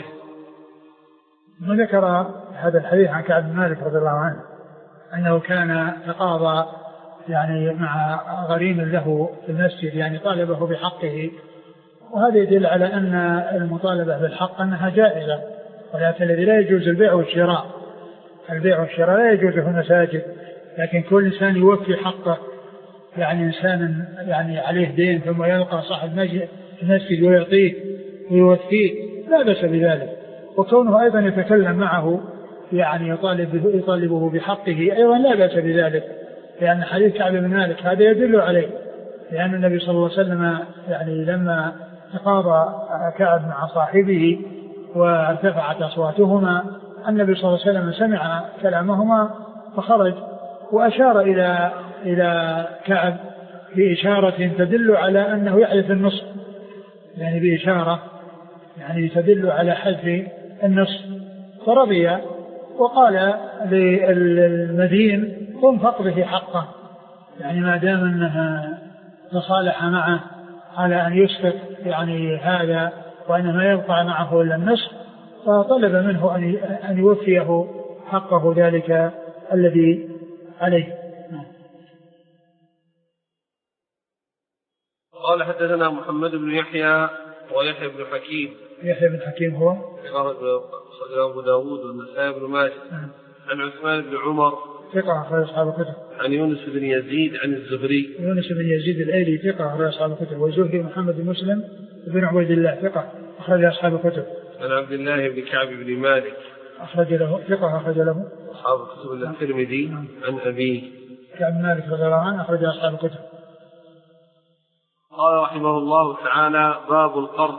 S2: وذكر هذا الحديث عن كعب بن مالك رضي الله عنه أنه كان تقاضى يعني مع غريم له في المسجد، يعني طالبه بحقه، وهذا يدل على أن المطالبة بالحق أنها جائزة، ولكن الذي لا يجوز البيع والشراء لا يجوز في المساجد، لكن كل إنسان يوفي حقه، يعني إنسان يعني عليه دين ثم يلقى صاحب المسجد ويعطيه ويوفيه لا بأس بذلك. وكونه أيضا يتكلم معه يعني يطالبه بحقه أيضا لا بأس بذلك، لأن حديث كعب بن مالك هذا يدل عليه، لأن النبي صلى الله عليه وسلم يعني لما تقاضى كعب مع صاحبه وارتفعت أصواتهما النبي صلى الله عليه وسلم سمع كلامهما فخرج وأشار إلى كعب بإشارة تدل على أنه يحذف النصف، يعني بإشارة يعني تدل على حذف النصف، فرضي وقال للمدين: قم فاقضه حقه، يعني ما دام أنها تصالح معه على أن يسقط يعني هذا وإنما يبقى معه إلا النصف، فطلب منه أن يوفيه حقه ذلك الذي عليه.
S1: قال: حدثنا محمد بن يحيى ويحيى بن حكيم.
S2: يحيى بن حكيم هو
S1: أبو داود والنسائي بن ماجه. عن عثمان بن عمر
S2: ثقة أخرج أصحاب الكتب.
S1: عن يونس بن يزيد عن الزهري.
S2: يونس بن يزيد الأيلي ثقة أخرج أصحاب الكتب. والزهري محمد بن مسلم بن عبيد الله ثقة أخرج أصحاب الكتب.
S1: عن عبد الله بن كعب بن مالك
S2: أخرج له ثقة أخرج له
S1: أصحاب الكتب إلا الترمذي. عن أبيه
S2: كعب بن مالك رضي الله عنه أخرج أصحاب الكتب.
S1: قال رحمه الله تعالى: باب القرض.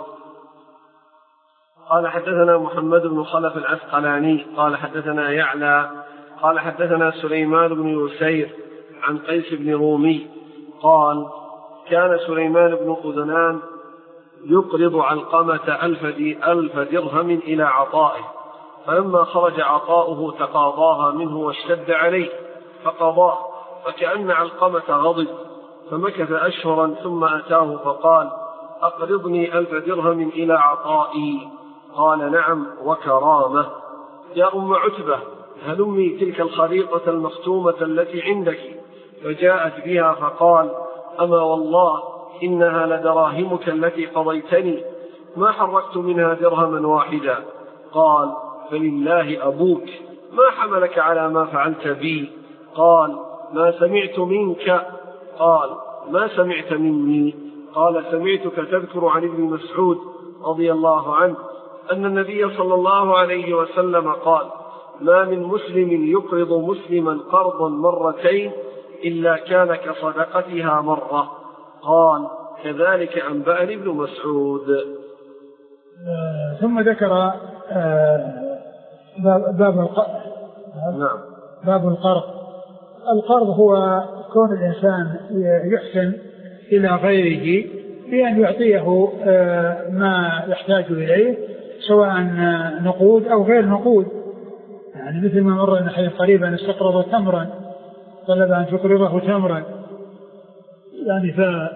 S1: قال: حدثنا محمد بن خلف العسقلاني قال: حدثنا يعلى قال: حدثنا سليمان بن يسير عن قيس بن رومي قال: كان سليمان بن خذنان يقرض علقمة 1000 درهم إلى عطائه، فلما خرج عطاؤه تقاضاها منه واشتد عليه فقضاه، فكأن علقمة غضب، فمكث أشهرا ثم أتاه فقال: أقرضني 1000 درهم إلى عطائي. قال: نعم وكرامة. يا أم عتبة، هلمي تلك الخريطة المختومة التي عندك. فجاءت بها فقال: أما والله إنها لدراهمك التي قضيتني، ما حركت منها درهما واحدا. قال: فلله أبوك، ما حملك على ما فعلت بي؟ قال: ما سمعت منك. قال: ما سمعت مني؟ قال: سمعتك تذكر عن ابن مسعود رضي الله عنه أن النبي صلى الله عليه وسلم قال: ما من مسلم يقرض مسلما قرضا مرتين إلا كان كصدقتها مرة. قال: كذلك أنبأني ابن مسعود.
S2: ثم ذكر باب القرض. القرض هو كون الإنسان يحسن إلى غيره بأن يعطيه ما يحتاج إليه، سواء نقود أو غير نقود. يعني مثل ما مر نحن قريبا استقرض تمرا، طلب أن تقرضه تمرا، يعني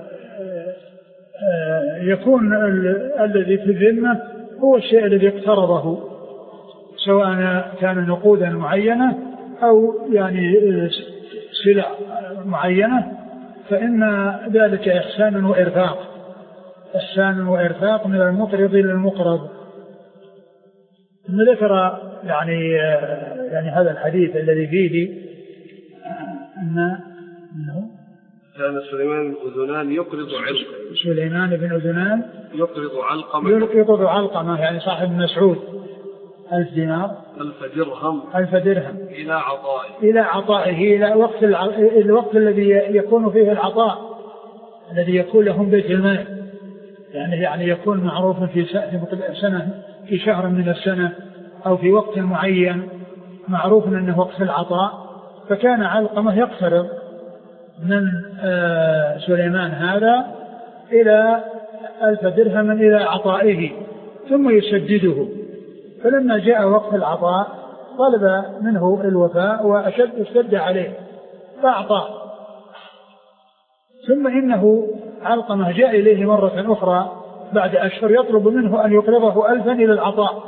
S2: يكون الذي في الذمة هو الشيء الذي اقترضه، سواء كان نقودا معينة أو يعني سلع معينة، فإن ذلك إحسان وإرفاق من المقرض للمقرض. ثم ذكر يعني هذا الحديث الذي فيه أنه
S1: كان سليمان بن أذنان يقرض علقمة.
S2: سليمان بن أذنان
S1: يقرض
S2: علقمة يعني صاحب مسعود 1000 دينار
S1: 1000 درهم إلى عطائه
S2: إلى الوقت الذي يكون فيه العطاء، الذي يكون لهم بيت المال، يعني يكون معروفا في سنة، في شهر من السنة أو في وقت معين معروف أنه وقت العطاء. فكان علقمة يقترض من سليمان هذا إلى 1000 درهم إلى عطائه ثم يسدده. فلما جاء وقت العطاء طلب منه الوفاء واشتد عليه فأعطاه. ثم إنه علقمة جاء إليه مرة أخرى بعد أشهر يطلب منه أن يقرضه 1000 إلى العطاء،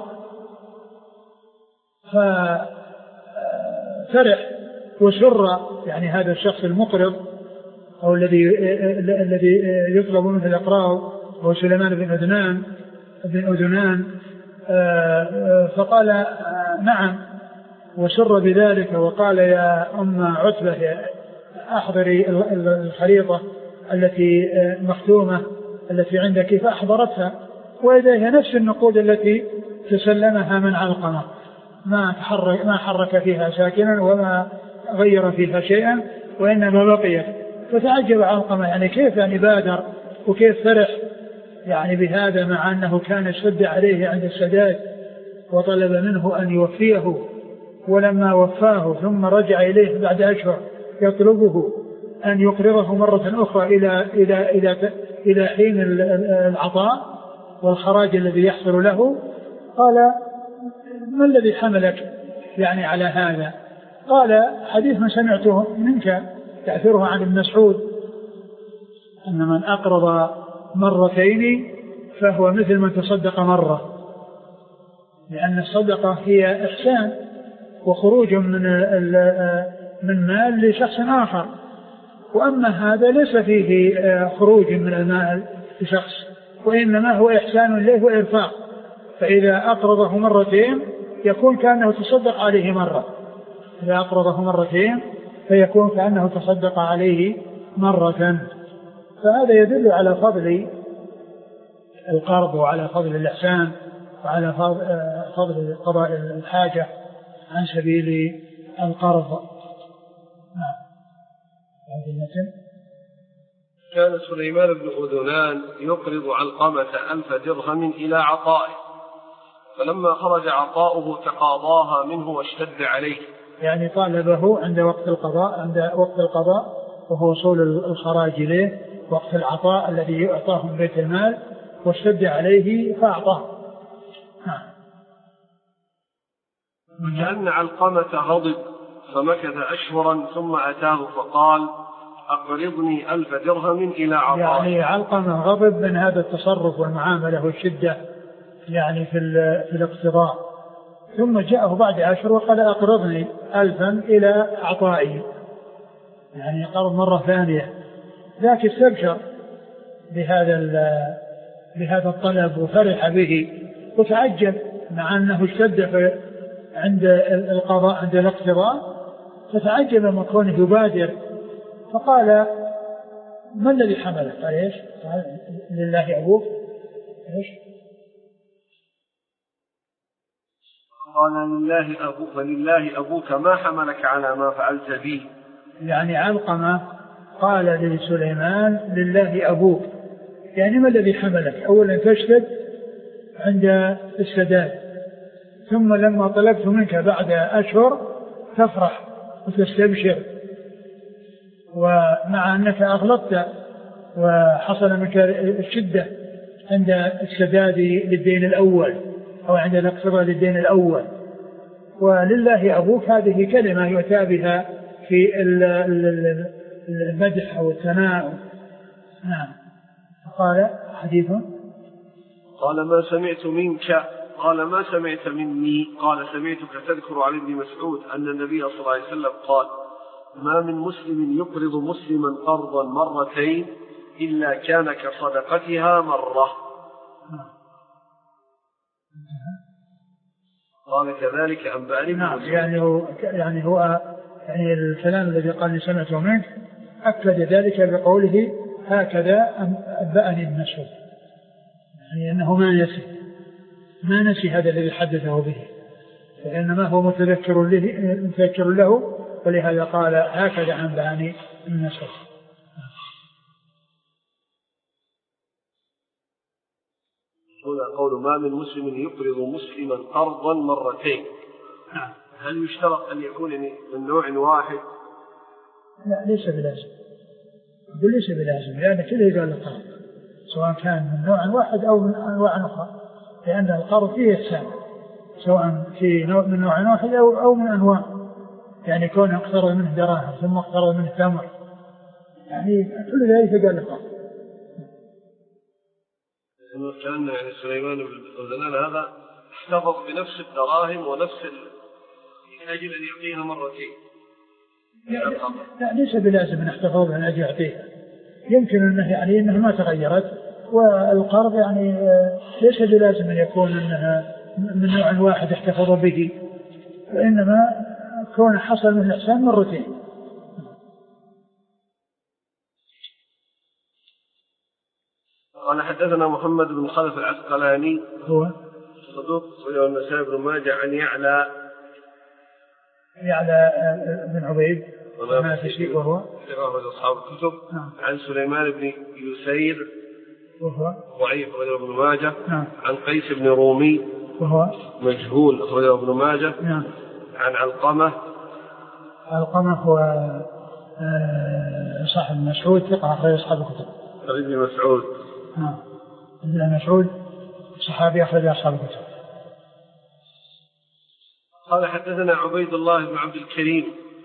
S2: ففرح وسر يعني هذا الشخص المقرض أو الذي يطلب منه الإقراض هو سليمان بن أذنان، فقال: نعم، وسر بذلك، وقال: يا أم عتبة أحضري الخريطة التي مختومة التي عندك، فأحضرتها وإذا نفس النقود التي تسلمها من علقمة، ما حرك فيها ساكنا وما غير فيها شيئا وإنما بقيت. فتعجب علقمة يعني كيف يعني بادر وكيف فرح يعني بهذا، مع أنه كان يشد عليه عند السداد وطلب منه أن يوفيه، ولما وفاه ثم رجع إليه بعد أشهر يطلبه أن يقرضه مرة أخرى إلى حين العطاء والخراج الذي يحصل له. قال: ما الذي حملك يعني على هذا؟ قال: حديث من سمعته منك تأثره عن ابن مسعود أن من أقرض مرتين فهو مثل من تصدق مرة، لأن الصدقة هي إحسان وخروج من مال لشخص آخر، وأما هذا ليس فيه خروج من المال لشخص، وإنما هو إحسان له وإرفاق. فإذا أقرضه مرتين يكون كأنه تصدق عليه مرة، إذا أقرضه مرتين فيكون كأنه تصدق عليه مرة. فهذا يدل على فضل القرض وعلى فضل الإحسان وعلى فضل قضاء الحاجة عن سبيل القرض.
S1: كان سليمان بن أذنان يقرض علقمة 1000 درهم إلى عطائه، فلما خرج عطاؤه تقاضاها منه واشتد عليه،
S2: يعني طالبه عند وقت القضاء وهو وصول الخراج إليه وقت العطاء الذي يعطاه من بيت المال، واشتد عليه فأعطاه.
S1: كأن علقمة غضب فمكث أشهرا ثم أتاه فقال أقرضني 1000 درهم إلى عطاء.
S2: يعني علقمة غضب من هذا التصرف والمعاملة والشدة يعني في الاقتضاء، ثم جاءه بعد أشهر وقال أقرضني 1000 إلى عطائي، يعني قرض مرة ثانية. ذاك استبشر بهذا الطلب وفرح به وتعجب، مع أنه اشتد عند القضاء عند الاقتضاء، فتعجب من كونه يبادر، فقال ما الذي حملك؟ قال ايش؟ قال لله أبوك. ايش؟
S1: قال لله أبوك، فلله أبوك ما حملك على ما فعلت به.
S2: يعني علقمة قال لسليمان لله أبوك، يعني ما الذي حملك؟ أولا تشتد عند السداد، ثم لما طلبت منك بعد أشهر تفرح وتستبشر، ومع أنك أغلطت وحصل منك الشدة عند السداد للدين الأول أو عند الاقتضاء للدين الأول. ولله أبوك هذه كلمة يؤتى بها في المدح أو الثناء. نعم. قال حديث
S1: قال ما سمعت منك، قال ما سمعت مني، قال سمعتك تذكر عن ابن مسعود أن النبي صلى الله عليه وسلم قال ما من مسلم يقرض مسلما قرضا مرتين إلا كان كصدقتها مرة. قال كذلك أنبأني.
S2: نعم. يعني هو الكلام الذي قال سمعته منك أكد ذلك بقوله هكذا أنبأني ابن مسعود، يعني أنه ما نسي هذا الذي حدثه به، فإنما هو متذكر له، ولهذا قال هكذا أنبأني ابن مسعود.
S1: هنا قول ما من مسلم يقرض مسلما قرضا مرتين.
S2: نعم.
S1: هل يشترط أن يكون من نوع واحد؟
S2: لا، ليس بلازم، لأن كله قال القرض سواء كان من نوع واحد أو من أنواع أخرى، لأن القرض فيه إحسان سواء في من نوع واحد أو من أنواع، يعني كونه اقترض منه دراهم ثم اقترض منه تمر، يعني كل ذلك قال القرض.
S1: كان يعني سليمان بن أذنان هذا احتفظ بنفس الدراهم ونفس أجل أن يعطيها مرتين.
S2: لا، ليس بلازم أن احتفظ أن أجل يعطيها، يمكن أنه يعني أنها ما تغيرت، والقرض يعني ليس بلازم أن يكون أنها من نوع واحد احتفظ به، وإنما كون حصل من الإحسان مرتين.
S1: قال حدثنا محمد بن خلف العسقلاني
S2: هو
S1: صدوق وله النسائي بن ماجه عن يعلى
S2: بن عبيد وهو
S1: أصحاب الكتب. عن سليمان بن يسير
S2: وهو
S1: ضعيف أخرجه ابن ماجه. عن قيس بن رومي
S2: وهو
S1: مجهول أخرجه ابن ماجه. عن علقمة
S2: هو صاحب مسعود ثقة أخرج أصحاب الكتب.
S1: ابن مسعود.
S2: ابن مسعود صحابي أخرج أصحاب الكتب.
S1: قال حدثنا عبيد الله بن عبد الكريم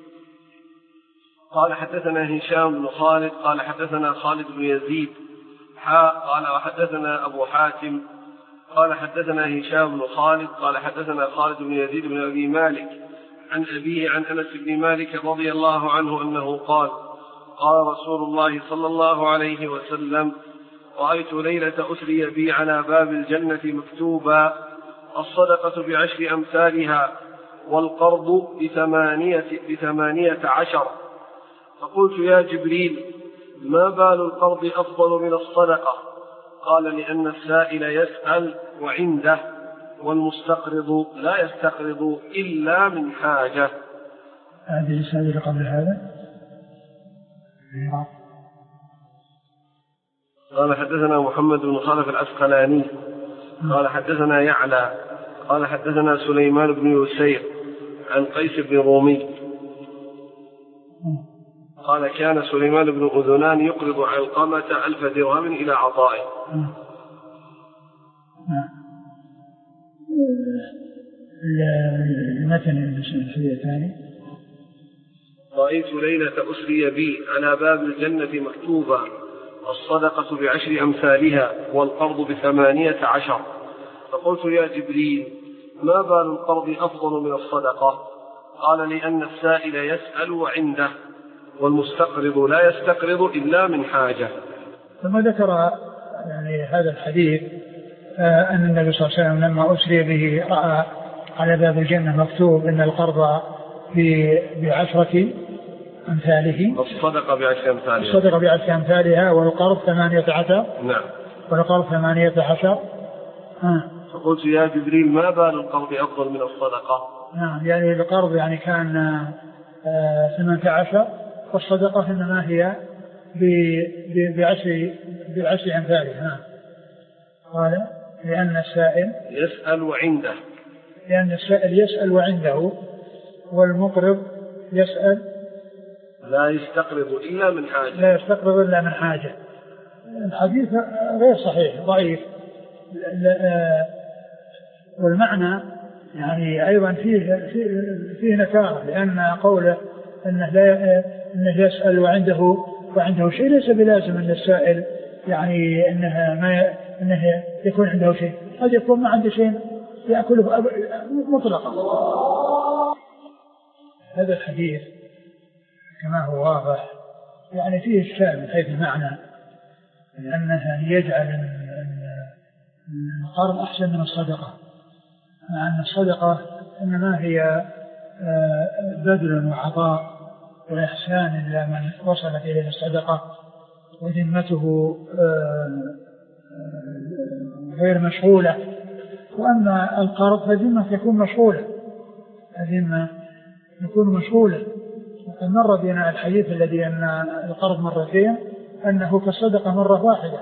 S1: قال حدثنا هشام بن خالد قال حدثنا خالد بن يزيد قال وحدثنا أبو حاتم قال حدثنا هشام بن خالد قال حدثنا خالد بن يزيد بن أبي مالك عن أبيه عن أنس بن مالك رضي الله عنه أنه قال قال رسول الله صلى الله عليه وسلم رأيت ليلة أسري بي على باب الجنة مكتوبا الصدقة ب10 أمثالها والقرض ب18، فقلت يا جبريل ما بال القرض أفضل من الصدقة؟ قال لأن السائل يسأل وعنده والمستقرض لا يستقرض إلا من حاجة.
S2: هذه السائل قبل هذا.
S1: قال حدثنا محمد بن خلف العسقلاني قال حدثنا يعلى قال حدثنا سليمان بن يسير عن قيس بن رومي قال كان سليمان بن أذنان يقرض علقمة 1000 درهم إلى عطائه.
S2: المتن الثاني.
S1: رأيت ليلة أسري بي على باب الجنة مكتوبة الصدقة ب10 أمثالها والقرض ب18، فقلت يا جبريل ما بال القرض أفضل من الصدقة؟ قال لأن السائل يسأل وعنده والمستقرض لا يستقرض إلا من حاجة.
S2: ثم ذكر يعني هذا الحديث أن النبي صلى الله عليه وسلم لما أسري به رأى على باب الجنة مكتوب أن القرض ب10 أمثاله،
S1: الصدقة
S2: ب10 أمثالها والقرض 18.
S1: نعم.
S2: والقرض 18.
S1: فقلت يا جبريل ما بال القرض أفضل من الصدقة؟
S2: نعم، يعني القرض يعني كان 18 والصدقة إنما هي ب10 أمثالها. قال لأن السائل
S1: يسأل وعنده،
S2: لأن السائل يسأل وعنده والمقرض يسأل
S1: لا يستقرض إلا من حاجة.
S2: لا يستقرض إلا من حاجة. الحديث غير صحيح، ضعيف، والمعنى يعني أيضا فيه نكارة، لأن قوله أنه يسأل وعنده شيء ليس بلازم أن السائل يعني أنه يكون عنده شيء، قد يكون ما عنده شيء يأكله مطلقا. هذا الحديث كما هو واضح يعني فيه إشكال من حيث المعنى، لأنه يجعل القرض أحسن من الصدقة، مع أن الصدقة إنما هي بذل وعطاء وإحسان إلى من وصلت إليه الصدقة وذمته غير مشغولة. وأما القرض فذمة يكون مشغولة، الذمة يكون مشغولة. وقد مر بنا الحديث الذي أن القرض مرتين أنه كالصدقة مرة واحدة.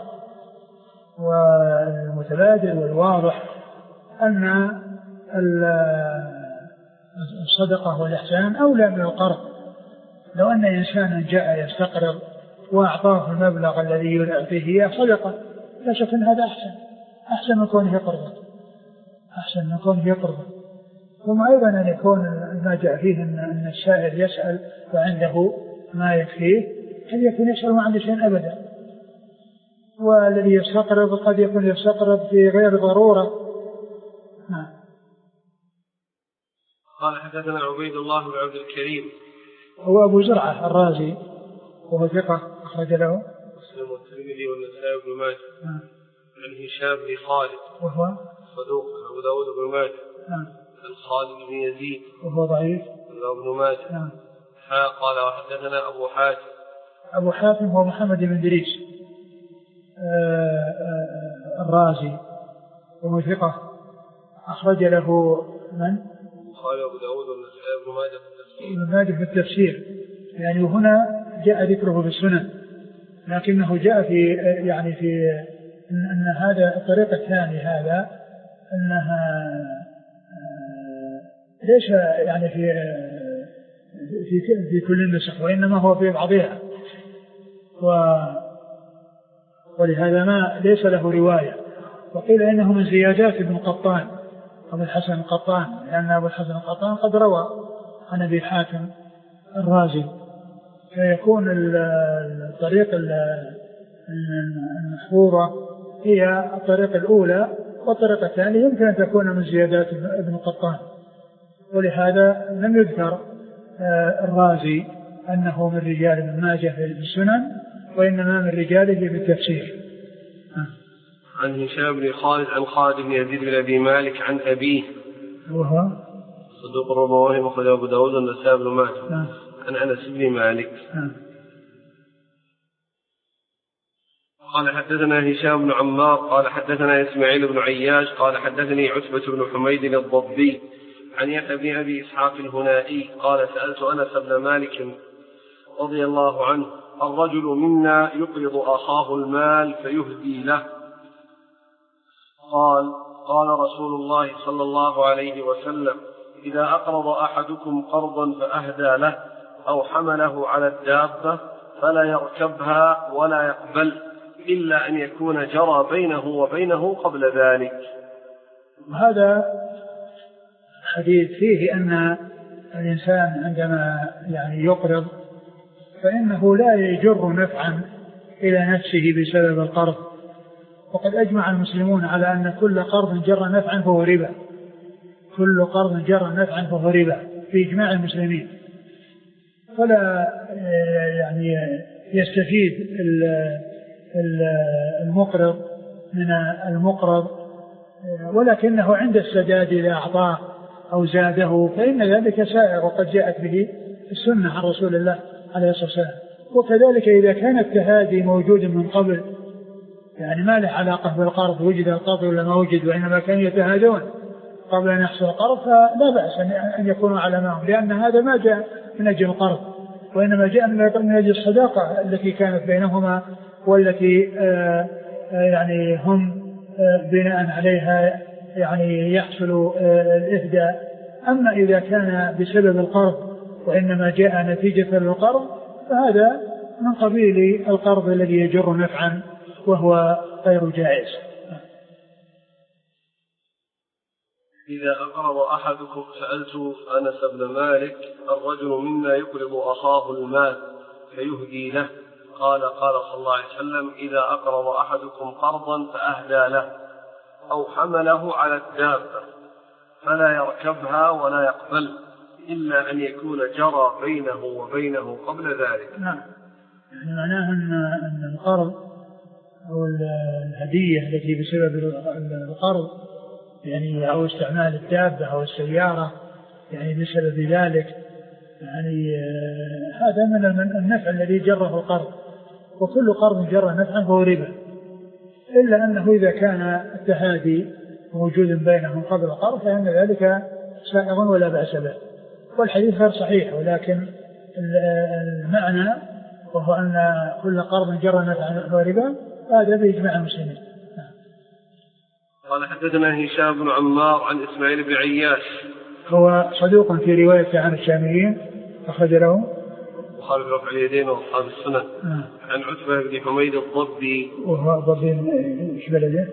S2: والمتبادل والواضح أن الصدقة والإحسان أولى من القرض. لو أن إنسانا جاء يستقرض وأعطاه المبلغ الذي يعطيه إياه صدقة لا شك أن هذا أحسن من كونه قرضا، ثم أيضا أن يكون ما جاء فيه أن السائل يسأل وعنده ما يكفيه، هل يكون يسأل ما عنده شيء أبدا، والذي يستقرض قد يكون يستقرض في غير ضرورة.
S1: قال حدثنا عبيد الله بن عبد الكريم
S2: هو أبو زرعة الرازي وهو ثقة أخرج له
S1: مسلم والترمذي والنسائي بن ماجه. عن هشام بن خالد
S2: وهو صدوق،
S1: أبو داود بن ماجه. عن خالد بن يزيد
S2: وهو ضعيف
S1: ابن ماجه. قال وحدثنا أبو حاتم
S2: هو محمد بن إدريس الرازي وهو ثقة أخرج له من؟
S1: قال أبو داود والنسائي
S2: ابن ماجه في التفسير. يعني هنا جاء ذكره في السنن، لكنه جاء في يعني في أن هذا الطريق الثاني هذا أنها ليس يعني في كل النسخ، وإنما هو في بعضها، ولهذا ما ليس له رواية. وقيل إنه من زيادات ابن قطان أبو الحسن القطان، لأن أبو الحسن القطان قد روى عن أبي حاتم الرازي، فيكون الطريق المحفوظة هي الطريق الأولى، والطريقة الثانية يمكن أن تكون من زيادات ابن قطان. ولهذا لم يذكر الرازي أنه من رجال ابن ماجه في السنن، وإنما من رجاله في التفسير.
S1: عن هشام بن خالد عن خالد بن يزيد بن أبي مالك عن أبيه
S2: وهو
S1: صدوق الربوي وخرج أبو داود والنسائي بن ماجه. عن أنس بن مالك قال حدثنا هشام بن عمار قال حدثنا إسماعيل بن عياش قال حدثني عتبة بن حميد الضبي عن يحيى بن أبي إسحاق الهنائي قال سألت أنس بن مالك رضي الله عنه الرجل منا يقرض أخاه المال فيهدي له، قال رسول الله صلى الله عليه وسلم إذا أقرض أحدكم قرضا فأهدى له أو حمله على الدابة فلا يركبها ولا يقبل إلا أن يكون جرى بينه وبينه قبل ذلك.
S2: هذا حديث فيه أن الإنسان عندما يعني يقرض فإنه لا يجر نفعا إلى نفسه بسبب القرض، وقد أجمع المسلمون على أن كل قرض جر نفعا فهو ربا، كل قرض جر نفعا فهو ربا في إجماع المسلمين. فلا يعني يستفيد المقرض من المقرض، ولكنه عند السداد إذا أعطاه أو زاده فإن ذلك سائغ وقد جاءت به السنة عن رسول الله عليه الصلاة والسلام. وكذلك إذا كان التهادي موجود من قبل، يعني ما له علاقة بالقرض وجد القرض ولا ما وجد، وإنما كانوا يتهادون قبل أن يحصل القرض، فلا بأس أن يكونوا على معهم، لأن هذا ما جاء من أجل القرض وإنما جاء من أجل الصداقة التي كانت بينهما والتي يعني هم بناء عليها يعني يحصل الإهداء. أما إذا كان بسبب القرض وإنما جاء نتيجة للقرض فهذا من قبيل القرض الذي يجر نفعا وهو غير جائز.
S1: إذا أقرض أحدكم، سألت أنس بن مالك: الرجل منا يقرض أخاه المال فيهدي له، قال صلى الله عليه وسلم: إذا أقرض أحدكم قرضا فأهدى له أو حمله على الدابة فلا يركبها ولا يقبل إلا أن يكون جرى بينه وبينه قبل ذلك.
S2: نعم، يعني معناه أن القرض أو الهدية التي بسبب القرض يعني أو استعمال الدابة أو السيارة يعني بسبب ذلك، يعني هذا من النفع الذي جره القرض، وكل قرض جر نفعا فهو ربا، إلا أنه إذا كان التهادي موجود بينهم قبل القرض فإن ذلك سائغ ولا بأس به. والحديث غير صحيح، ولكن المعنى وهو أن كل قرض جر نفعا فهو ربا، هذا بإجماع المسلمين.
S1: قال: حدثنا هشام بن عمار عن إسماعيل بن عياش،
S2: هو صدوق في رواية عن الشاميين، أخرج له
S1: وخالف رفع اليدين وأصحاب السنن. عن عتبة بن حميد الضبي،
S2: وهو الضبي إيش بلده؟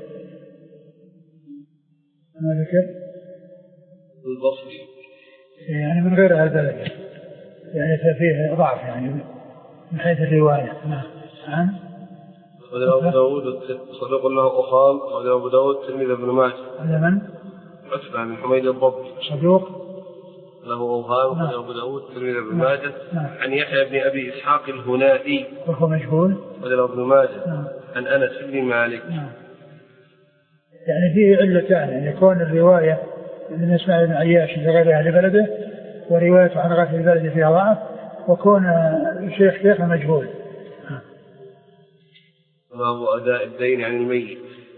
S2: ما ذكر؟
S1: البصري،
S2: يعني من غير البلد، يعني فيه ضعف يعني من حيث الرواية. نعم.
S1: أبو داود صدوق له أخام، أبو داود تلميذ ابن ماجه.
S2: هذا من؟
S1: عتبة بن حميد الضبي،
S2: صدوق
S1: له أوهام، أبو داود تلميذ ابن ماجه. عن يحيى بن أبي إسحاق الهنائي وهو
S2: مجهول،
S1: وله ابن ماجه. عن أنس بن مالك.
S2: يعني فيه علتان، يعني يكون الرواية من إسماعيل بن عياش لغير أهل بلده، وروايته عن غير أهل بلده فيها ضعف، وكون شيخ مجهول.
S1: باب أداء الدين عن الميت.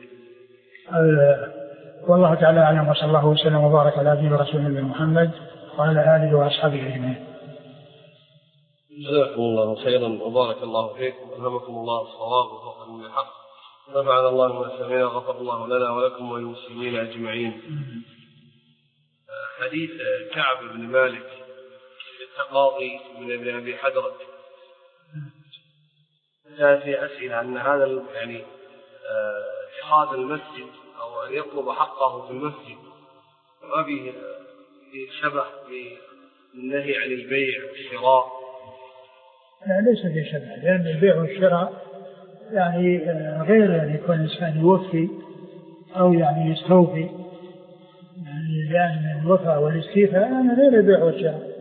S2: والله تعالى أعلم، وصلى الله وسلم وبارك على عبده ورسوله محمد وعلى آله وأصحابه أجمعين.
S1: جزاكم الله خيرا وبارك الله فيكم، ألهمكم الله الصواب ووفقكم للحق، نفعنا الله بما سمعنا، غفر الله لنا ولكم وللمسلمين أجمعين. حديث كعب بن مالك التقاضي من ابن أبي حدرة، جاء في أسئلة أن هذا يعني اتخاذ المسجد أو أن يطلب حقه في المسجد ما به شبه بالنهي عن البيع والشراء.
S2: لا، ليس في شبه، لأن البيع والشراء يعني غير يعني يكون الإنسان يوفي أو يعني يستوفي، يعني لأن الوفاء والاستيفاء يعني غير البيع والشراء.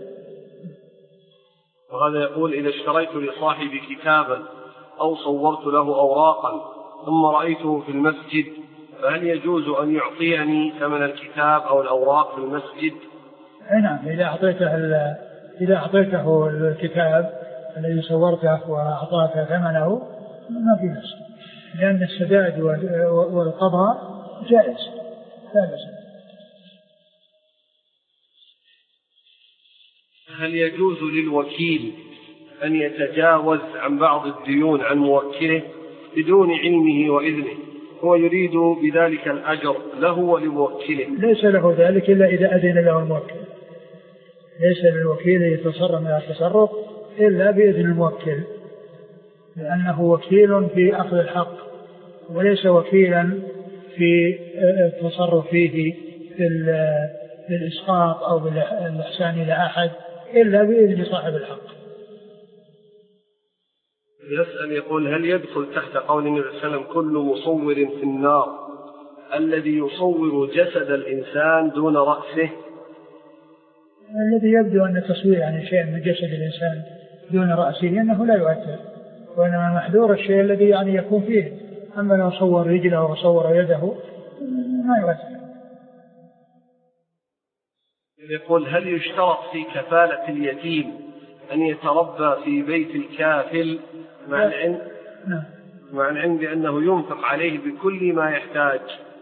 S1: وهذا يقول: إذا اشتريت لصاحبي كتابا أو صورت له أوراقا ثم رأيته في المسجد فهل يجوز أن يعطيني ثمن الكتاب أو الأوراق في المسجد؟
S2: نعم، إذا أعطيته الكتاب الذي صورته وأعطاك ثمنه ما في بأس، لأن السداد والقضاء جائز لا بأس.
S1: هل يجوز للوكيل أن يتجاوز عن بعض الديون عن موكله بدون علمه وإذنه، هو يريد بذلك الأجر له ولموكله؟
S2: ليس له ذلك إلا إذا أذن له الموكل، ليس للوكيل يتصرف من التصرف إلا بإذن الموكل، لأنه وكيل في أخذ الحق وليس وكيلا في التصرف فيه في بالإسقاط أو بالإحسان إلى أحد إلا بإذن صاحب الحق.
S1: يسأل يقول: هل يدخل تحت قول النبي صلى الله عليه وسلم كل مصور في النار الذي يصور جسد الإنسان دون رأسه؟
S2: الذي يبدو أن التصوير يعني شيء من جسد الإنسان دون رأسه أنه لا يؤثر، وإنما محذور الشيء الذي يعني يكون فيه. أما لو صور رجله وصور يده ما يؤثر.
S1: يقول: هل يشترط في كفالة اليتيم أن يتربى في بيت الكافل مع العلم بأنه ينفق عليه بكل ما يحتاج؟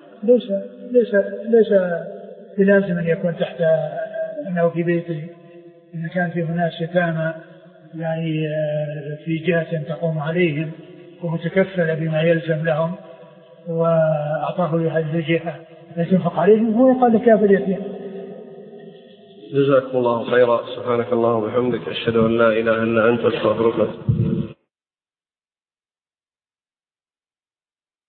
S2: ليس بلازم أن يكون تحت أنه في بيته. إذا كان في ناس يتامى يعني في جهة تقوم عليهم ومتكفل بما يلزم لهم وأعطاه لهذه الجهة لتنفق عليهم، هو يقال لكافل يتيم.
S1: جزاكم الله خيرا. سبحانك اللهم وبحمدك، أشهد أن لا إله إلا أنت، أستغفرك.